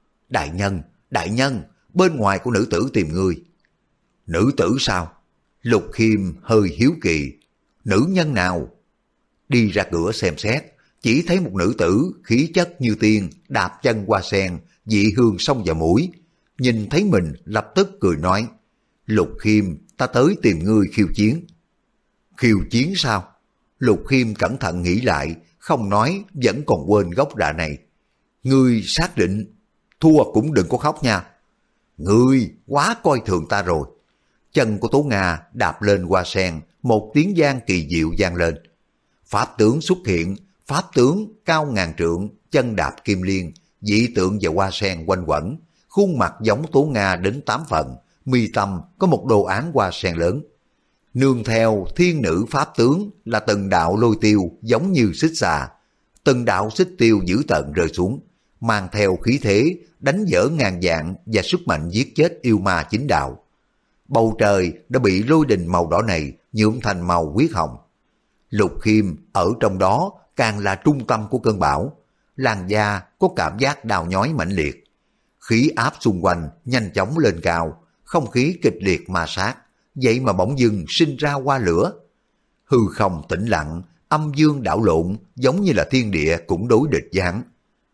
A: Đại nhân, bên ngoài của nữ tử tìm ngươi. Nữ tử sao? Lục Khiêm hơi hiếu kỳ. Nữ nhân nào? Đi ra cửa xem xét, chỉ thấy một nữ tử khí chất như tiên, đạp chân hoa sen, dị hương xông vào mũi. Nhìn thấy mình lập tức cười nói, Lục Khiêm, ta tới tìm ngươi khiêu chiến. Khiêu chiến sao? Lục Khiêm cẩn thận nghĩ lại, không nói, vẫn còn quên gốc rạ này. Ngươi xác định, thua cũng đừng có khóc nha. Ngươi quá coi thường ta rồi. Chân của Tố Nga đạp lên hoa sen, một tiếng vang kỳ diệu vang lên. Pháp tướng xuất hiện, pháp tướng cao ngàn trượng, chân đạp kim liên, dị tượng và hoa sen quanh quẩn, khuôn mặt giống Tố Nga đến 8 phần, mi tâm có một đồ án hoa sen lớn. Nương theo thiên nữ pháp tướng là từng đạo lôi tiêu giống như xích xà, từng đạo xích tiêu dữ tợn rơi xuống, mang theo khí thế đánh vỡ ngàn vạn và sức mạnh giết chết yêu ma chính đạo. Bầu trời đã bị lôi đình màu đỏ này nhuộm thành màu huyết hồng. Lục Khiêm ở trong đó càng là trung tâm của cơn bão, làn da có cảm giác đau nhói mãnh liệt. Khí áp xung quanh nhanh chóng lên cao, không khí kịch liệt ma sát, vậy mà bỗng dưng sinh ra hoa lửa. Hư không tĩnh lặng, âm dương đảo lộn, giống như là thiên địa cũng đối địch với hắn.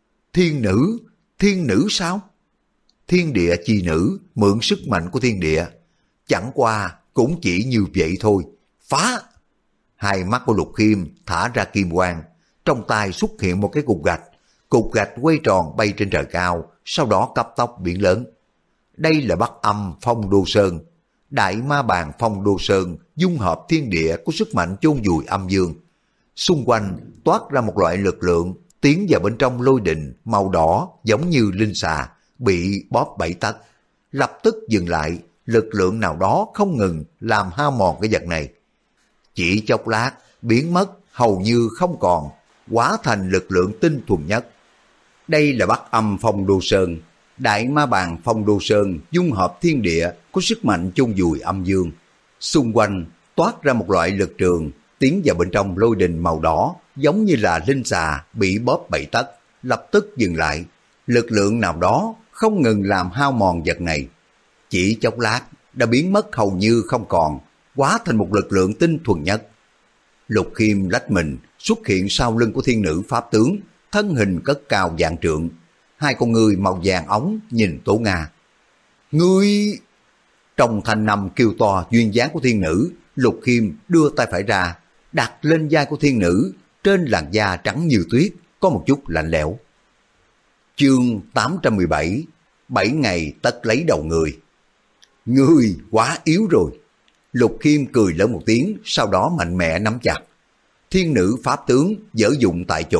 A: Thiên nữ sao? Thiên địa chi nữ mượn sức mạnh của thiên địa, chẳng qua cũng chỉ như vậy thôi. Phá! Hai mắt của Lục Khiêm thả ra kim quang, trong tay xuất hiện một cái cục gạch quay tròn bay trên trời cao, sau đó cấp tốc biến lớn. Đây là Bắc Âm Phong Đô Sơn, Đại Ma Bàn Phong Đô Sơn dung hợp thiên địa có sức mạnh chôn vùi âm dương. Xung quanh toát ra một loại lực lượng tiến vào bên trong lôi đình màu đỏ giống như linh xà, bị bóp 7 tấc. Lập tức dừng lại, lực lượng nào đó không ngừng làm hao mòn cái vật này. Chỉ chốc lát biến mất hầu như không còn, hóa thành lực lượng tinh thuần nhất. Đây là Bắc Âm Phong Đô Sơn, Đại Ma Bàn Phong Đô Sơn dung hợp thiên địa có sức mạnh chôn vùi âm dương. Xung quanh toát ra một loại lực trường tiến vào bên trong lôi đình màu đỏ giống như là linh xà bị bóp 7 tấc, lập tức dừng lại. Lực lượng nào đó không ngừng làm hao mòn vật này. Chỉ chốc lát đã biến mất hầu như không còn, hóa thành một lực lượng tinh thuần nhất. Lục Khiêm lách mình xuất hiện sau lưng của thiên nữ pháp tướng, thân hình cất cao vạn trượng. Hai con người màu vàng ống nhìn Tố Nga. Ngươi... Trong thanh năm kêu to duyên dáng của thiên nữ, Lục Khiêm đưa tay phải ra, đặt lên vai của thiên nữ, trên làn da trắng như tuyết, có một chút lạnh lẽo. Chương 817, 7 ngày tất lấy đầu người. Ngươi quá yếu rồi. Lục Khiêm cười lớn một tiếng, sau đó mạnh mẽ nắm chặt. Thiên nữ pháp tướng dở dụng tại chỗ,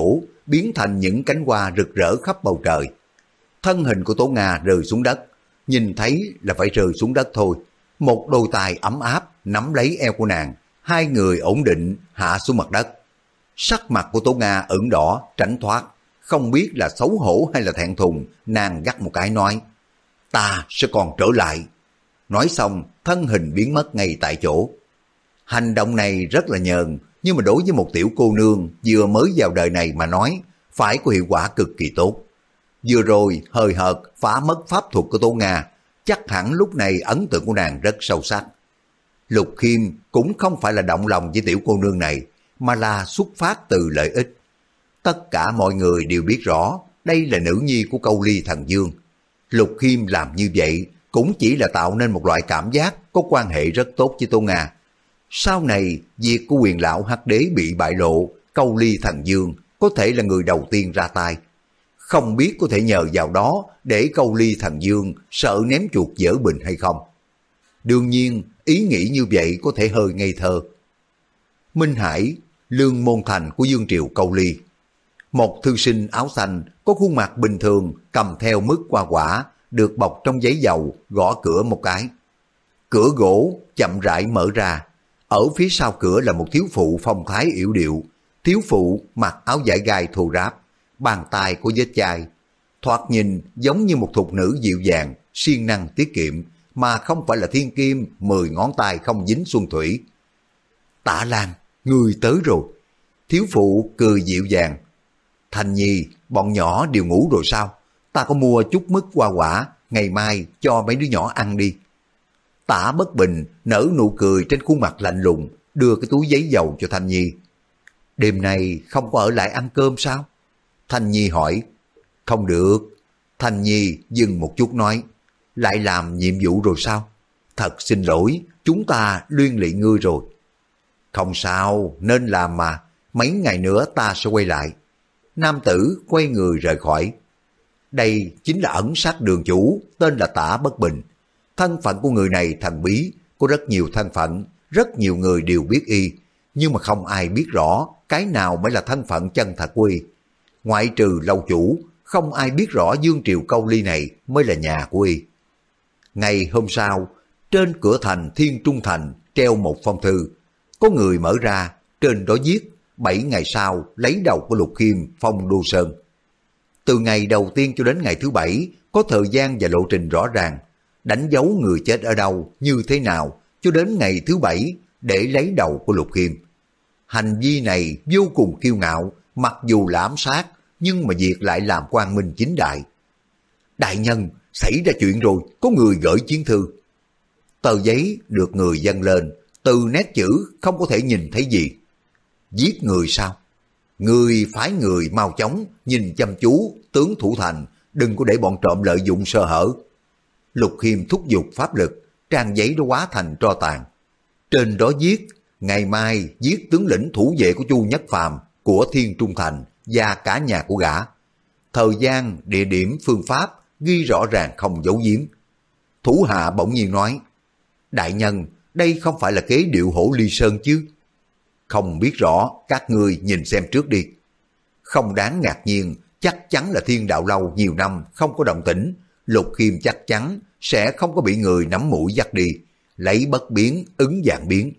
A: biến thành những cánh hoa rực rỡ khắp bầu trời. Thân hình của Tố Nga rơi xuống đất, nhìn thấy là phải rơi xuống đất thôi. Một đôi tay ấm áp nắm lấy eo của nàng, hai người ổn định hạ xuống mặt đất. Sắc mặt của Tố Nga ửng đỏ, tránh thoát, không biết là xấu hổ hay là thẹn thùng, nàng gắt một cái nói, ta sẽ còn trở lại. Nói xong, thân hình biến mất ngay tại chỗ. Hành động này rất là nhờn, nhưng mà đối với một tiểu cô nương vừa mới vào đời này mà nói, phải có hiệu quả cực kỳ tốt. Vừa rồi hời hợt phá mất pháp thuật của Tố Nga, chắc hẳn lúc này ấn tượng của nàng rất sâu sắc. Lục Khiêm cũng không phải là động lòng với tiểu cô nương này, mà là xuất phát từ lợi ích. Tất cả mọi người đều biết rõ đây là nữ nhi của Câu Ly Thần Dương. Lục Khiêm làm như vậy cũng chỉ là tạo nên một loại cảm giác có quan hệ rất tốt với Tố Nga. Sau này, việc của Quyền lão Hắc Đế bị bại lộ, Câu Ly Thần Dương có thể là người đầu tiên ra tay. Không biết có thể nhờ vào đó để Câu Ly Thần Dương sợ ném chuột dở bình hay không. Đương nhiên, ý nghĩ như vậy có thể hơi ngây thơ. Minh Hải, Lương Môn Thành của Dương Triều Câu Ly. Một thư sinh áo xanh có khuôn mặt bình thường cầm theo mứt hoa quả được bọc trong giấy dầu gõ cửa một cái. Cửa gỗ chậm rãi mở ra. Ở phía sau cửa là một thiếu phụ phong thái yểu điệu. Thiếu phụ mặc áo vải gai thô ráp, bàn tay có vết chai. Thoạt nhìn giống như một thục nữ dịu dàng, siêng năng tiết kiệm, mà không phải là thiên kim 10 ngón tay không dính xuân thủy. Tạ Lan, người tới rồi. Thiếu phụ cười dịu dàng. Thành Nhi, bọn nhỏ đều ngủ rồi sao? Ta có mua chút mứt hoa quả, ngày mai cho mấy đứa nhỏ ăn đi. Tả Bất Bình nở nụ cười trên khuôn mặt lạnh lùng, đưa cái túi giấy dầu cho Thanh Nhi. Đêm nay không có ở lại ăn cơm sao? Thanh Nhi hỏi. Không được. Thanh Nhi dừng một chút nói. Lại làm nhiệm vụ rồi sao? Thật xin lỗi, chúng ta liên lụy ngươi rồi. Không sao, nên làm mà. Mấy ngày nữa ta sẽ quay lại. Nam tử quay người rời khỏi. Đây chính là ẩn sát đường chủ, tên là Tả Bất Bình. Thân phận của người này thần bí, có rất nhiều thân phận, rất nhiều người đều biết y, nhưng mà không ai biết rõ cái nào mới là thân phận chân thật của y. Ngoại trừ lâu chủ, không ai biết rõ Dương Triều Câu Ly này mới là nhà của y. Ngày hôm sau, trên cửa thành Thiên Trung Thành treo một phong thư. Có người mở ra, trên đó viết 7 ngày sau lấy đầu của Lục Khiêm phong Đô Sơn. Từ ngày đầu tiên cho đến ngày thứ 7 có thời gian và lộ trình rõ ràng, đánh dấu người chết ở đâu, như thế nào, cho đến ngày thứ 7 để lấy đầu của Lục Khiêm. Hành vi này vô cùng kiêu ngạo, mặc dù là ám sát, nhưng mà việc lại làm quang minh chính đại. Đại nhân, xảy ra chuyện rồi, có người gửi chiến thư. Tờ giấy được người dâng lên, từ nét chữ không có thể nhìn thấy gì. Giết người sao? Người phái người mau chóng, nhìn chăm chú, tướng thủ thành, đừng có để bọn trộm lợi dụng sơ hở. Lục Khiêm thúc giục pháp lực, trang giấy đó hóa thành tro tàn. Trên đó viết, ngày mai giết tướng lĩnh thủ vệ của Chu Nhất Phàm, của Thiên Trung Thành và cả nhà của gã. Thời gian, địa điểm, phương pháp ghi rõ ràng không giấu giếm. Thủ hạ bỗng nhiên nói, đại nhân, đây không phải là kế điệu hổ ly sơn chứ? Không biết rõ, các ngươi nhìn xem trước đi. Không đáng ngạc nhiên, chắc chắn là Thiên Đạo Lâu nhiều năm không có động tĩnh. Lục Khiêm chắc chắn sẽ không có bị người nắm mũi dắt đi, lấy bất biến, ứng vạn biến.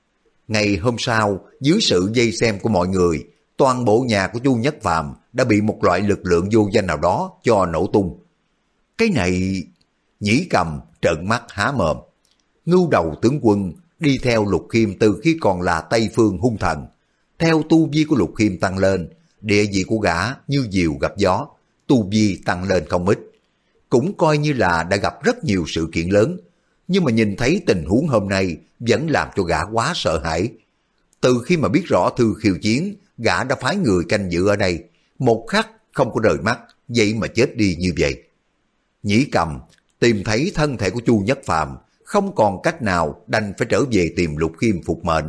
A: Ngày hôm sau, dưới sự vây xem của mọi người, toàn bộ nhà của Chu Nhất Phàm đã bị một loại lực lượng vô danh nào đó cho nổ tung. Cái này... Nhĩ Cầm trợn mắt há mồm. Ngưu Đầu tướng quân đi theo Lục Khiêm từ khi còn là Tây Phương hung thần. Theo tu vi của Lục Khiêm tăng lên, địa vị của gã như diều gặp gió, tu vi tăng lên không ít. Cũng coi như là đã gặp rất nhiều sự kiện lớn, nhưng mà nhìn thấy tình huống hôm nay vẫn làm cho gã quá sợ hãi. Từ khi mà biết rõ thư khiêu chiến, gã đã phái người canh giữ ở đây, một khắc không có rời mắt, vậy mà chết đi như vậy. Nhĩ Cầm tìm thấy thân thể của Chu Nhất Phàm, không còn cách nào đành phải trở về tìm Lục Khiêm phục mệnh.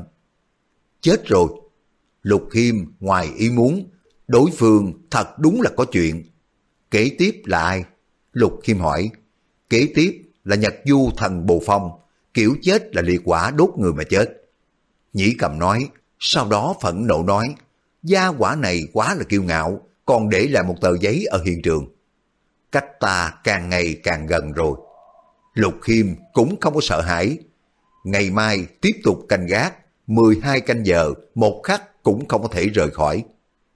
A: Chết rồi. Lục Khiêm ngoài ý muốn, đối phương thật đúng là có chuyện. Kế tiếp là ai? Lục Khiêm hỏi. Kế tiếp là Nhật Du Thần Bồ Phong, kiểu chết là liệt quả đốt người mà chết. Nhĩ Cầm nói, sau đó phẫn nộ nói, gia quả này quá là kiêu ngạo, còn để lại một tờ giấy ở hiện trường. Cách ta càng ngày càng gần rồi. Lục Khiêm cũng không có sợ hãi. Ngày mai tiếp tục canh gác, 12 canh giờ, một khắc cũng không có thể rời khỏi.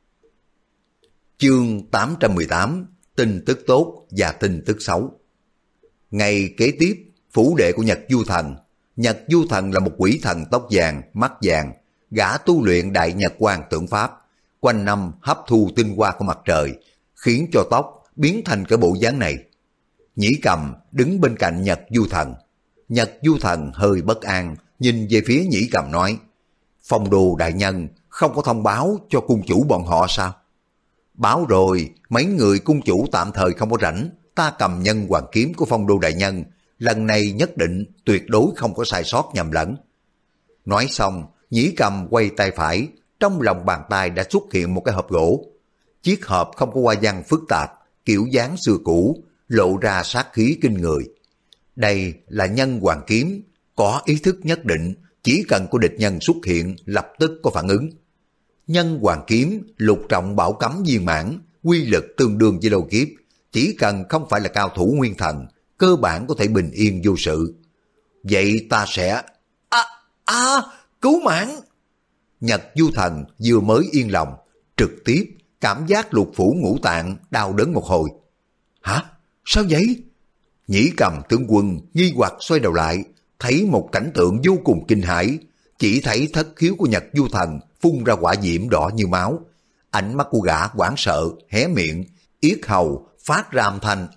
A: Chương 818, tin tức tốt và tin tức xấu. Ngày kế tiếp, phủ đệ của Nhật Du Thần. Nhật Du Thần là một quỷ thần tóc vàng, mắt vàng, gã tu luyện Đại Nhật Quang Tượng Pháp, quanh năm hấp thu tinh hoa của mặt trời, khiến cho tóc biến thành cái bộ dáng này. Nhĩ Cầm đứng bên cạnh Nhật Du Thần. Nhật Du Thần hơi bất an, nhìn về phía Nhĩ Cầm nói, Phong Đô đại nhân không có thông báo cho cung chủ bọn họ sao? Báo rồi, mấy người cung chủ tạm thời không có rảnh, ta cầm nhân hoàng kiếm của Phong Đô đại nhân, lần này nhất định tuyệt đối không có sai sót nhầm lẫn. Nói xong, Nhĩ Cầm quay tay phải, trong lòng bàn tay đã xuất hiện một cái hộp gỗ. Chiếc hộp không có hoa văn phức tạp, kiểu dáng xưa cũ, lộ ra sát khí kinh người. Đây là nhân hoàng kiếm, có ý thức nhất định, chỉ cần có địch nhân xuất hiện lập tức có phản ứng. Nhân hoàng kiếm lục trọng bảo cấm viên mãn, quy lực tương đương với lâu kiếp, chỉ cần không phải là cao thủ nguyên thần, cơ bản có thể bình yên vô sự. Vậy ta sẽ... cứu mạng! Nhật Du Thần vừa mới yên lòng, trực tiếp cảm giác lục phủ ngũ tạng đau đớn một hồi. Hả? Sao vậy? Nhĩ Cầm tướng quân nghi hoặc xoay đầu lại, thấy một cảnh tượng vô cùng kinh hãi, chỉ thấy thất khiếu của Nhật Du Thần phun ra hỏa diễm đỏ như máu. Ánh mắt của gã hoảng sợ, hé miệng, yết hầu phát ra âm thanh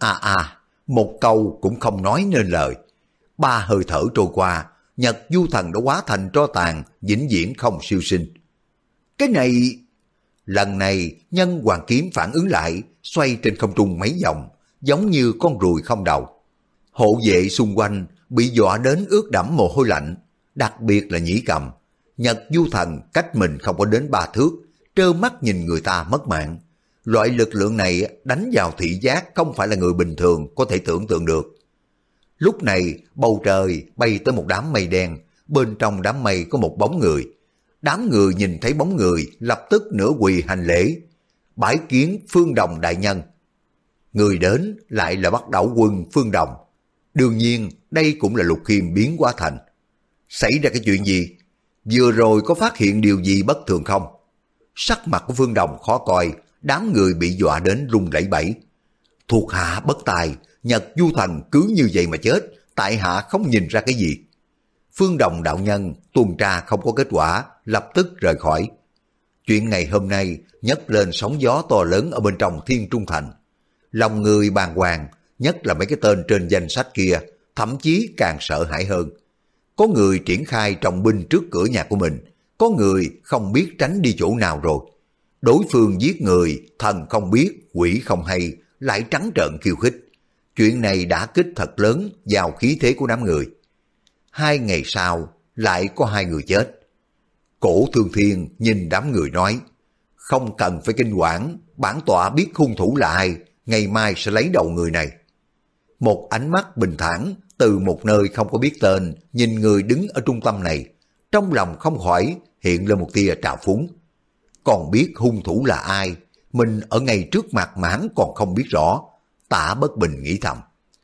A: một câu cũng không nói nên lời. 3 hơi thở trôi qua, Nhật Du Thần đã hóa thành tro tàn, vĩnh viễn không siêu sinh. Cái này... Lần này, nhân hoàng kiếm phản ứng lại, xoay trên không trung mấy vòng, giống như con ruồi không đầu. Hộ vệ xung quanh bị dọa đến ướt đẫm mồ hôi lạnh, đặc biệt là Nhĩ Cầm. Nhật Du Thần cách mình không có đến 3 thước, trơ mắt nhìn người ta mất mạng. Loại lực lượng này đánh vào thị giác không phải là người bình thường có thể tưởng tượng được. Lúc này bầu trời bay tới một đám mây đen, bên trong đám mây có một bóng người. Đám người nhìn thấy bóng người lập tức nửa quỳ hành lễ, bái kiến Phương Đồng đại nhân. Người đến lại là Bắc Đẩu quân Phương Đồng. Đương nhiên đây cũng là Lục Khiêm biến hóa thành. Xảy ra cái chuyện gì? Vừa rồi có phát hiện điều gì bất thường không? Sắc mặt của Phương Đồng khó coi, đám người bị dọa đến run lẩy bẩy. Thuộc hạ bất tài, Nhật Du Thần cứ như vậy mà chết, tại hạ không nhìn ra cái gì. Phương Đồng đạo nhân tuần tra không có kết quả, lập tức rời khỏi. Chuyện ngày hôm nay nhấc lên sóng gió to lớn ở bên trong Thiên Trung Thành. Lòng người bàng hoàng, nhất là mấy cái tên trên danh sách kia, thậm chí càng sợ hãi hơn. Có người triển khai trọng binh trước cửa nhà của mình, có người không biết tránh đi chỗ nào rồi. Đối phương giết người, thần không biết, quỷ không hay, lại trắng trợn khiêu khích. Chuyện này đã kích thật lớn vào khí thế của đám người. 2 ngày sau, lại có 2 người chết. Cổ Thương Thiên nhìn đám người nói, không cần phải kinh quản, bản tọa biết hung thủ là ai, ngày mai sẽ lấy đầu người này. Một ánh mắt bình thản từ một nơi không có biết tên nhìn người đứng ở trung tâm này, trong lòng không khỏi hiện lên một tia trào phúng. Còn biết hung thủ là ai, mình ở ngay trước mặt mà hắn còn không biết rõ. Tạ Bất Bình nghĩ thầm,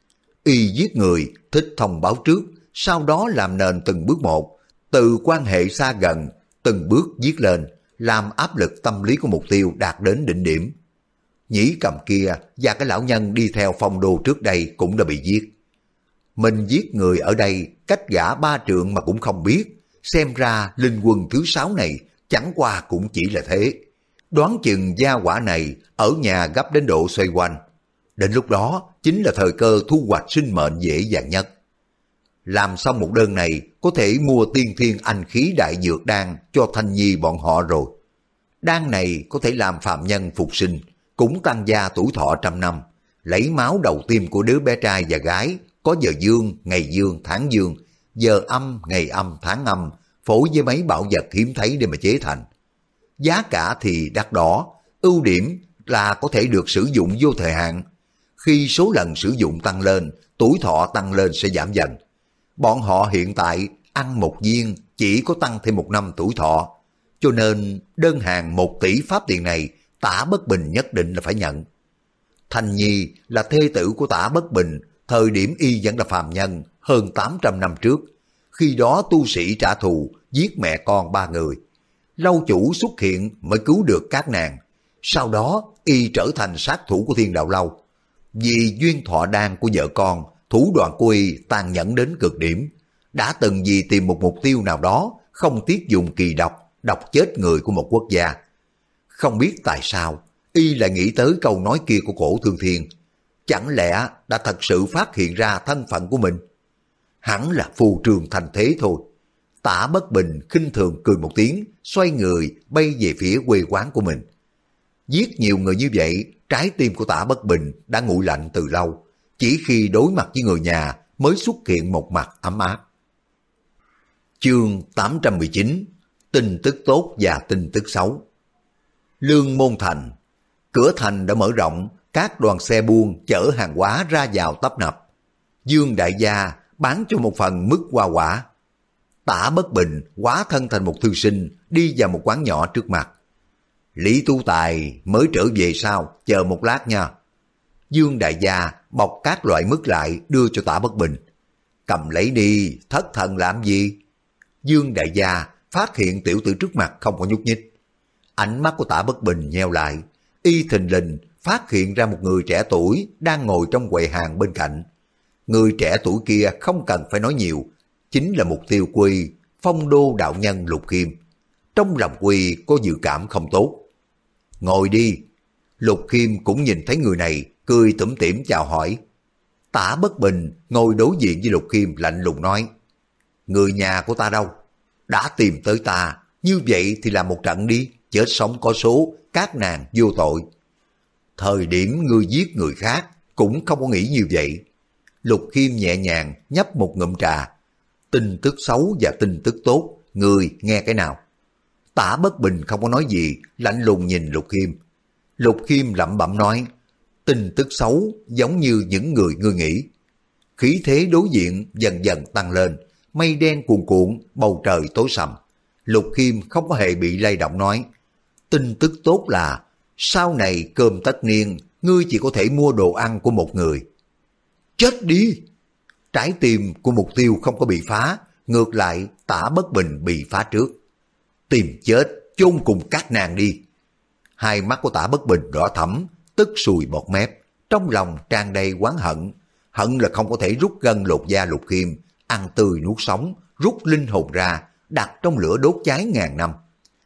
A: y giết người thích thông báo trước, sau đó làm nền từng bước một, từ quan hệ xa gần từng bước giết lên, làm áp lực tâm lý của mục tiêu đạt đến đỉnh điểm. Nhĩ Cầm kia và cái lão nhân đi theo Phong Đô trước đây cũng đã bị giết. Mình giết người ở đây cách gã 3 trượng mà cũng không biết, xem ra linh quân thứ 6 này chẳng qua cũng chỉ là thế. Đoán chừng gia quả này ở nhà gấp đến độ xoay quanh. Đến lúc đó chính là thời cơ thu hoạch sinh mệnh dễ dàng nhất. Làm xong một đơn này có thể mua tiên thiên anh khí đại dược đan cho Thanh Nhi bọn họ rồi. Đan này có thể làm phạm nhân phục sinh, cũng tăng gia tuổi thọ 100 năm, lấy máu đầu tiên của đứa bé trai và gái, có giờ dương, ngày dương, tháng dương, giờ âm, ngày âm, tháng âm, phối với mấy bảo vật hiếm thấy để mà chế thành. Giá cả thì đắt đỏ, ưu điểm là có thể được sử dụng vô thời hạn. Khi số lần sử dụng tăng lên, tuổi thọ tăng lên sẽ giảm dần. Bọn họ hiện tại ăn một viên chỉ có tăng thêm 1 năm tuổi thọ, cho nên đơn hàng 1 tỷ pháp tiền này Tả Bất Bình nhất định là phải nhận. Thanh Nhi là thê tử của Tả Bất Bình, thời điểm y vẫn là phàm nhân hơn 800 năm trước. Khi đó tu sĩ trả thù, giết mẹ con 3 người. Lâu chủ xuất hiện mới cứu được các nàng. Sau đó y trở thành sát thủ của Thiên Đạo Lâu. Vì duyên thọ đan của vợ con, thủ đoạn của y tàn nhẫn đến cực điểm. Đã từng vì tìm một mục tiêu nào đó, không tiếc dùng kỳ độc, độc chết người của một quốc gia. Không biết tại sao, y lại nghĩ tới câu nói kia của Cổ Thương Thiên. Chẳng lẽ đã thật sự phát hiện ra thân phận của mình? Hẳn là phù trương thành thế thôi. Tả Bất Bình khinh thường cười một tiếng, xoay người bay về phía quê quán của mình. Giết nhiều người như vậy, trái tim của Tả Bất Bình đã nguội lạnh từ lâu. Chỉ khi đối mặt với người nhà mới xuất hiện một mặt ấm áp. Chương 819: Tin tức tốt và tin tức xấu. Lương Môn Thành. Cửa thành đã mở rộng, các đoàn xe buôn chở hàng hóa ra vào tấp nập. Dương đại gia bán cho một phần mứt hoa quả. Tả Bất Bình hóa thân thành một thư sinh, đi vào một quán nhỏ trước mặt. Lý Tu Tài mới trở về sao, chờ một lát nha. Dương đại gia bọc các loại mứt lại đưa cho Tả Bất Bình. Cầm lấy đi, thất thần làm gì? Dương đại gia phát hiện tiểu tử trước mặt không có nhúc nhích. Ánh mắt của Tả Bất Bình nheo lại, y thình lình phát hiện ra một người trẻ tuổi đang ngồi trong quầy hàng bên cạnh. Người trẻ tuổi kia không cần phải nói nhiều, chính là mục tiêu của y, Phong Đô đạo nhân Lục Khiêm. Trong lòng của y có dự cảm không tốt. Ngồi đi. Lục Khiêm cũng nhìn thấy người này, cười tủm tỉm chào hỏi. Tả Bất Bình ngồi đối diện với Lục Khiêm lạnh lùng nói: Người nhà của ta đâu? Đã tìm tới ta, như vậy thì làm một trận đi, chết sống có số, các nàng vô tội. Thời điểm ngươi giết người khác cũng không có nghĩ như vậy. Lục Khiêm nhẹ nhàng nhấp một ngụm trà. Tin tức xấu và tin tức tốt, ngươi nghe cái nào? Tả Bất Bình không có nói gì, lạnh lùng nhìn Lục Khiêm. Lục Khiêm lẩm bẩm nói: Tin tức xấu giống như những người ngươi nghĩ. Khí thế đối diện dần dần tăng lên, mây đen cuồn cuộn, bầu trời tối sầm. Lục Khiêm không có hề bị lay động nói: Tin tức tốt là sau này cơm tất niên, ngươi chỉ có thể mua đồ ăn của một người. Chết đi! Trái tim của mục tiêu không có bị phá, ngược lại Tả Bất Bình bị phá trước. Tìm chết, chôn cùng các nàng đi. Hai mắt của Tả Bất Bình đỏ thẫm, tức sùi bọt mép, trong lòng tràn đầy oán hận. Hận là không có thể rút gân lột da Lục Khiêm, ăn tươi nuốt sống, rút linh hồn ra, đặt trong lửa đốt cháy ngàn năm.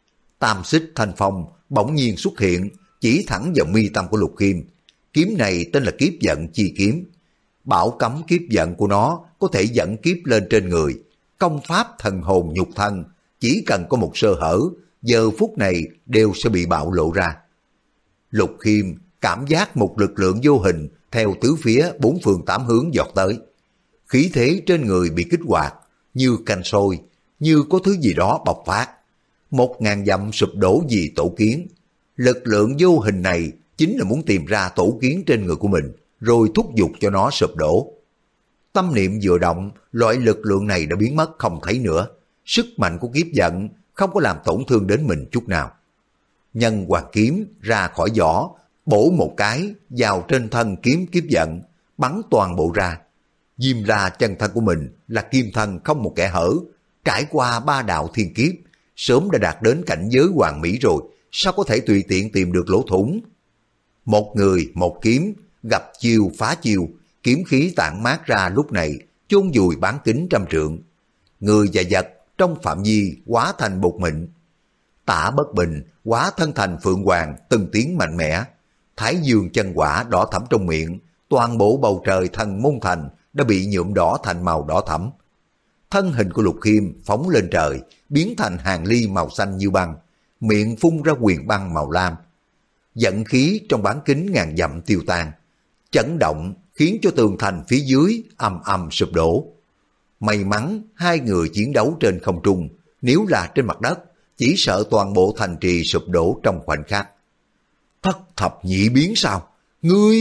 A: Tam xích thanh phong bỗng nhiên xuất hiện, chỉ thẳng vào mi tâm của Lục Khiêm. Kiếm này tên là Kiếp Giận Chi Kiếm. Bảo cấm kiếp giận của nó có thể dẫn kiếp lên trên người. Công pháp thần hồn nhục thân, chỉ cần có một sơ hở, giờ phút này đều sẽ bị bạo lộ ra. Lục Khiêm cảm giác một lực lượng vô hình theo tứ phía bốn phương tám hướng giọt tới. Khí thế trên người bị kích hoạt, như canh sôi, như có thứ gì đó bộc phát. 1000 dặm sụp đổ vì tổ kiến. Lực lượng vô hình này chính là muốn tìm ra tổ kiến trên người của mình, rồi thúc giục cho nó sụp đổ. Tâm niệm vừa động, loại lực lượng này đã biến mất không thấy nữa. Sức mạnh của kiếp giận không có làm tổn thương đến mình chút nào. Nhân hoàng kiếm ra khỏi vỏ, bổ một cái vào trên thân kiếm kiếp giận, bắn toàn bộ ra. Diêm La chân thân của mình là kim thân không một kẽ hở, trải qua 3 đạo thiên kiếp, sớm đã đạt đến cảnh giới hoàn mỹ rồi, sao có thể tùy tiện tìm được lỗ thủng. Một người một kiếm, gặp chiêu phá chiêu, kiếm khí tản mát ra lúc này, chôn vùi bán kính 100 trượng. Người và vật trong phạm vi hóa thành bột mịn. Tả Bất Bình hóa thân thành phượng hoàng, từng tiếng mạnh mẽ. Thái dương chân quả đỏ thẫm trong miệng, toàn bộ bầu trời Thần Môn Thành đã bị nhuộm đỏ thành màu đỏ thẫm. Thân hình của Lục Khiêm phóng lên trời, biến thành hàng ly màu xanh như băng, miệng phun ra quyền băng màu lam. Dẫn khí trong bán kính ngàn dặm tiêu tan, chấn động khiến cho tường thành phía dưới ầm ầm sụp đổ. May mắn hai người chiến đấu trên không trung, nếu là trên mặt đất, chỉ sợ toàn bộ thành trì sụp đổ trong khoảnh khắc. Thất thập nhị biến sao? Ngươi...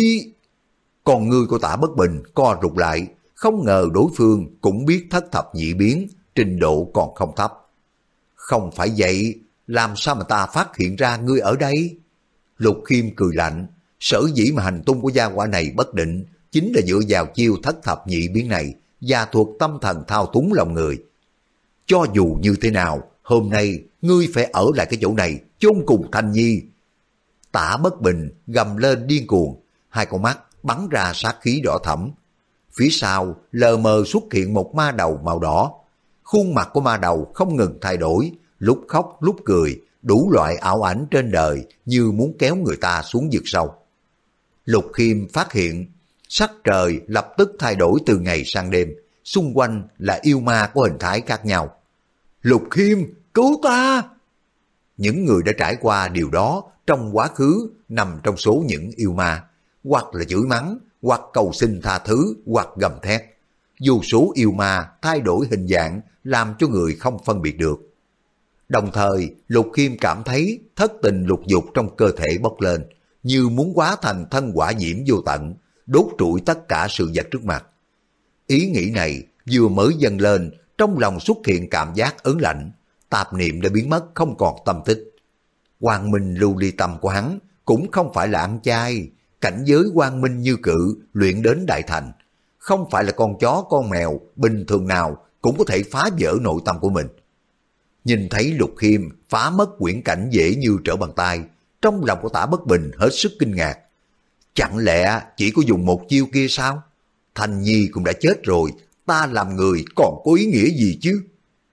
A: Con ngươi của Tả Bất Bình co rụt lại, không ngờ đối phương cũng biết thất thập nhị biến, trình độ còn không thấp. Không phải vậy, làm sao mà ta phát hiện ra ngươi ở đây? Lục Khiêm cười lạnh, sở dĩ mà hành tung của gia hỏa này bất định chính là dựa vào chiêu thất thập nhị biến này và thuật tâm thần thao túng lòng người. Cho dù như thế nào, hôm nay ngươi phải ở lại cái chỗ này chôn cùng Thanh Nhi. Tả Bất Bình gầm lên điên cuồng, hai con mắt bắn ra sát khí đỏ thẫm. Phía sau lờ mờ xuất hiện một ma đầu màu đỏ. Khuôn mặt của ma đầu không ngừng thay đổi, lúc khóc lúc cười, đủ loại ảo ảnh trên đời như muốn kéo người ta xuống vực sâu. Lục Khiêm phát hiện sắc trời lập tức thay đổi từ ngày sang đêm, xung quanh là yêu ma có hình thái khác nhau. Lục Khiêm, cứu ta! Những người đã trải qua điều đó trong quá khứ nằm trong số những yêu ma, hoặc là chửi mắng, hoặc cầu xin tha thứ, hoặc gầm thét. Vô số yêu ma thay đổi hình dạng làm cho người không phân biệt được. Đồng thời, Lục Khiêm cảm thấy thất tình lục dục trong cơ thể bốc lên, như muốn hóa thành thân hỏa diễm vô tận, đốt trụi tất cả sự vật trước mặt. Ý nghĩ này vừa mới dâng lên, trong lòng xuất hiện cảm giác ớn lạnh, tạp niệm đã biến mất không còn tâm tích. Quang Minh lưu ly tâm của hắn cũng không phải là ăn chay, cảnh giới quang minh như cự luyện đến đại thành, không phải là con chó con mèo bình thường nào cũng có thể phá vỡ nội tâm của mình. Nhìn thấy Lục Khiêm phá mất quyển cảnh dễ như trở bàn tay, trong lòng của Tả Bất Bình hết sức kinh ngạc. Chẳng lẽ chỉ có dùng một chiêu kia sao? Thanh Nhi cũng đã chết rồi, ta làm người còn có ý nghĩa gì chứ?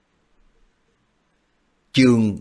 A: Chương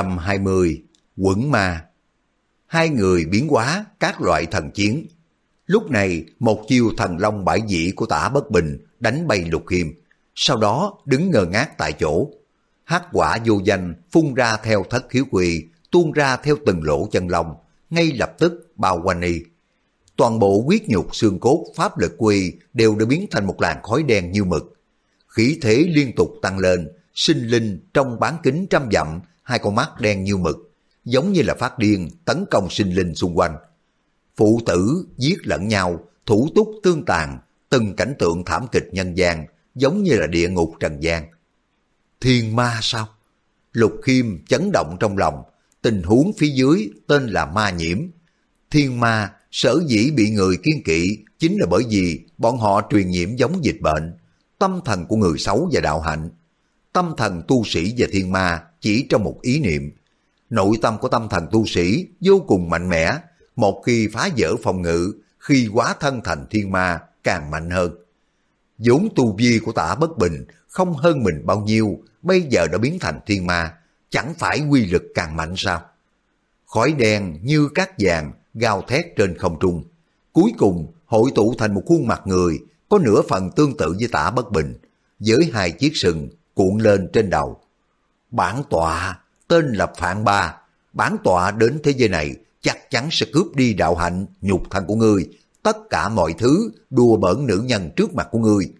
A: 820 Quẩn Ma. Hai người biến hóa các loại thần chiến. Lúc này một chiêu thần long bãi dĩ của Tả Bất Bình đánh bay Lục Khiêm, sau đó đứng ngơ ngác tại chỗ. Hắc quả vô danh phun ra theo thất khiếu quỳ, tuôn ra theo từng lỗ chân lông, ngay lập tức bao quanh y. Toàn bộ huyết nhục xương cốt pháp lực quỳ đều đã biến thành một làn khói đen như mực. Khí thế liên tục tăng lên, sinh linh trong bán kính trăm dặm, hai con mắt đen như mực, giống như là phát điên tấn công sinh linh xung quanh. Phụ tử giết lẫn nhau, thủ túc tương tàn, từng cảnh tượng thảm kịch nhân gian, giống như là địa ngục trần gian. Thiên ma sao? Lục Khiêm chấn động trong lòng, tình huống phía dưới tên là ma nhiễm. Thiên ma sở dĩ bị người kiêng kỵ chính là bởi vì bọn họ truyền nhiễm giống dịch bệnh, tâm thần của người xấu và đạo hạnh. Tâm thần tu sĩ và thiên ma chỉ trong một ý niệm. Nội tâm của tâm thần tu sĩ vô cùng mạnh mẽ, một khi phá vỡ phòng ngự, khi hóa thân thành thiên ma càng mạnh hơn. Vốn tu vi của Tả Bất Bình không hơn mình bao nhiêu, bây giờ đã biến thành thiên ma, chẳng phải quy lực càng mạnh sao? Khói đen như cát vàng gào thét trên không trung, cuối cùng hội tụ thành một khuôn mặt người có nửa phần tương tự với Tả Bất Bình, với hai chiếc sừng cuộn lên trên đầu. Bản tọa tên là Phạn Ba, bản tọa đến thế giới này chắc chắn sẽ cướp đi đạo hạnh, nhục thân của ngươi, tất cả mọi thứ đùa bỡn nữ nhân trước mặt của ngươi.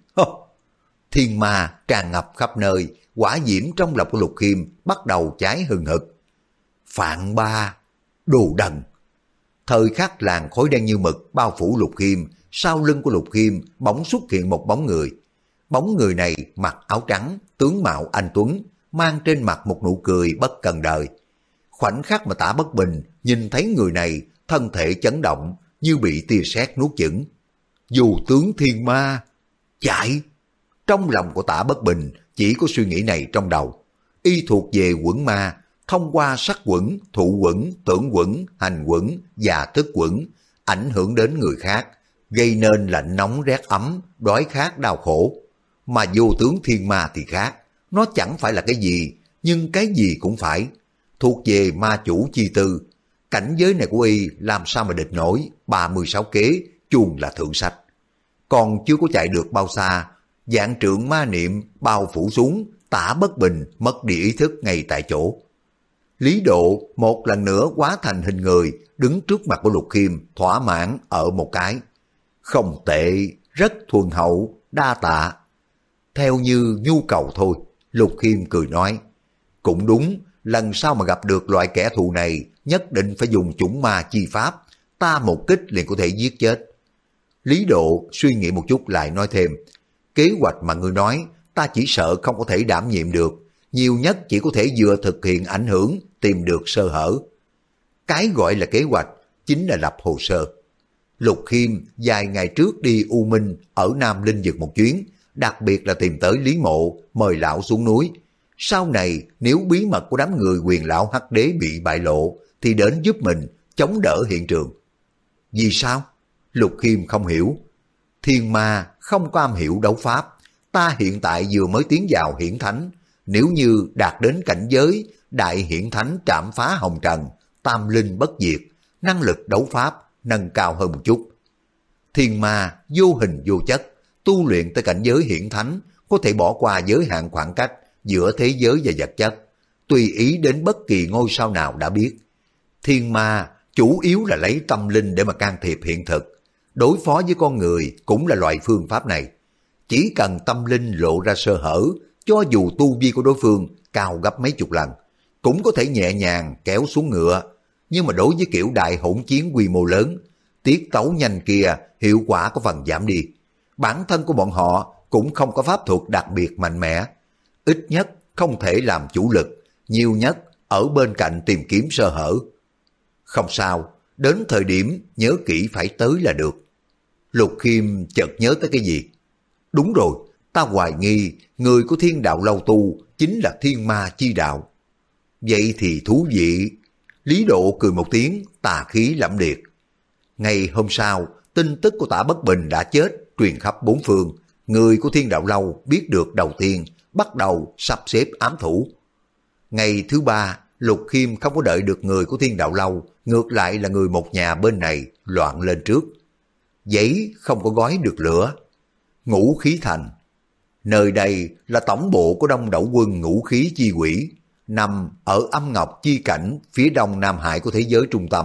A: Thiên ma tràn ngập khắp nơi, hỏa diễm trong lòng của Lục Khiêm bắt đầu cháy hừng hực. Phạn Ba, đồ đần! Thời khắc làn khói đen như mực bao phủ Lục Khiêm, sau lưng của Lục Khiêm bỗng xuất hiện một bóng người. Bóng người này mặc áo trắng, tướng mạo anh tuấn, mang trên mặt một nụ cười bất cần đời. Khoảnh khắc mà Tả Bất Bình nhìn thấy người này, thân thể chấn động như bị tia sét nuốt chửng. Dù tướng thiên ma, chạy! Trong lòng của Tả Bất Bình chỉ có suy nghĩ này trong đầu. Y thuộc về quẩn ma, thông qua sắc quẩn, thụ quẩn, tưởng quẩn, hành quẩn và thức quẩn, ảnh hưởng đến người khác, gây nên lạnh nóng rét ấm, đói khát đau khổ. Mà vô tướng thiên ma thì khác, nó chẳng phải là cái gì, nhưng cái gì cũng phải. Thuộc về ma chủ chi tư, cảnh giới này của y làm sao mà địch nổi 36 kế, chuông là thượng sách. Còn chưa có chạy được bao xa, vạn trượng ma niệm bao phủ xuống, Tả Bất Bình mất đi ý thức ngay tại chỗ. Lý Độ một lần nữa hóa thành hình người, đứng trước mặt của Lục Khiêm, thỏa mãn ở một cái. Không tệ, rất thuần hậu, đa tạ. Theo như nhu cầu thôi, Lục Khiêm cười nói. Cũng đúng, lần sau mà gặp được loại kẻ thù này, nhất định phải dùng chủng ma chi pháp, ta một kích liền có thể giết chết. Lý Độ suy nghĩ một chút lại nói thêm. Kế hoạch mà ngươi nói, ta chỉ sợ không có thể đảm nhiệm được, nhiều nhất chỉ có thể vừa thực hiện ảnh hưởng, tìm được sơ hở. Cái gọi là kế hoạch chính là lập hồ sơ. Lục Khiêm vài ngày trước đi U Minh ở Nam Linh Vực một chuyến, đặc biệt là tìm tới Lý Mộ mời lão xuống núi. Sau này nếu bí mật của đám người Quyền Lão Hắc Đế bị bại lộ thì đến giúp mình chống đỡ hiện trường. Vì sao? Lục Khiêm không hiểu. Thiên ma không có am hiểu đấu pháp, ta hiện tại vừa mới tiến vào hiển thánh, nếu như đạt đến cảnh giới đại hiển thánh trảm phá hồng trần, tam linh bất diệt, năng lực đấu pháp nâng cao hơn một chút. Thiên ma vô hình vô chất, tu luyện tới cảnh giới hiển thánh có thể bỏ qua giới hạn khoảng cách giữa thế giới và vật chất, tùy ý đến bất kỳ ngôi sao nào đã biết. Thiên ma chủ yếu là lấy tâm linh để mà can thiệp hiện thực, đối phó với con người cũng là loại phương pháp này. Chỉ cần tâm linh lộ ra sơ hở, cho dù tu vi của đối phương cao gấp mấy chục lần, cũng có thể nhẹ nhàng kéo xuống ngựa. Nhưng mà đối với kiểu đại hỗn chiến quy mô lớn, tiết tấu nhanh kia hiệu quả có phần giảm đi. Bản thân của bọn họ cũng không có pháp thuật đặc biệt mạnh mẽ, ít nhất không thể làm chủ lực, nhiều nhất ở bên cạnh tìm kiếm sơ hở. Không sao, đến thời điểm nhớ kỹ phải tới là được. Lục Khiêm chợt nhớ tới cái gì. Đúng rồi, ta hoài nghi người của Thiên Đạo Lâu tu chính là thiên ma chi đạo. Vậy thì thú vị. Lý Độ cười một tiếng, tà khí lẫm liệt. Ngày hôm sau, tin tức của Tả Bất Bình đã chết truyền khắp bốn phương. Người của Thiên Đạo Lâu biết được đầu tiên, bắt đầu sắp xếp ám thủ. Ngày thứ ba, Lục Khiêm không có đợi được người của Thiên Đạo Lâu, ngược lại là người một nhà bên này loạn lên trước. Giấy không có gói được lửa. Ngũ Khí Thành. Nơi đây là tổng bộ của Đông Đẩu Quân Ngũ Khí Chi Quỷ, nằm ở Âm Ngọc Chi Cảnh phía đông Nam Hải của thế giới trung tâm.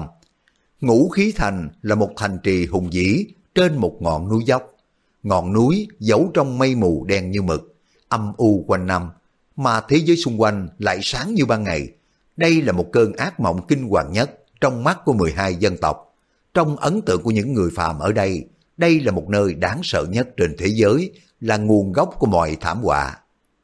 A: Ngũ Khí Thành là một thành trì hùng vĩ trên một ngọn núi dốc. Ngọn núi giấu trong mây mù đen như mực, âm u quanh năm, mà thế giới xung quanh lại sáng như ban ngày. Đây là một cơn ác mộng kinh hoàng nhất trong mắt của 12 dân tộc. Trong ấn tượng của những người phàm ở đây, đây là một nơi đáng sợ nhất trên thế giới, là nguồn gốc của mọi thảm họa.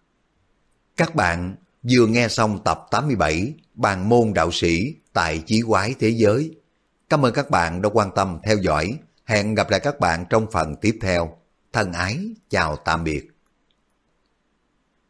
A: Các bạn vừa nghe xong tập 87 Bàn môn đạo sĩ tại Chí Quái Thế Giới. Cảm ơn các bạn đã quan tâm theo dõi. Hẹn gặp lại các bạn trong phần tiếp theo. Thân ái, chào tạm biệt.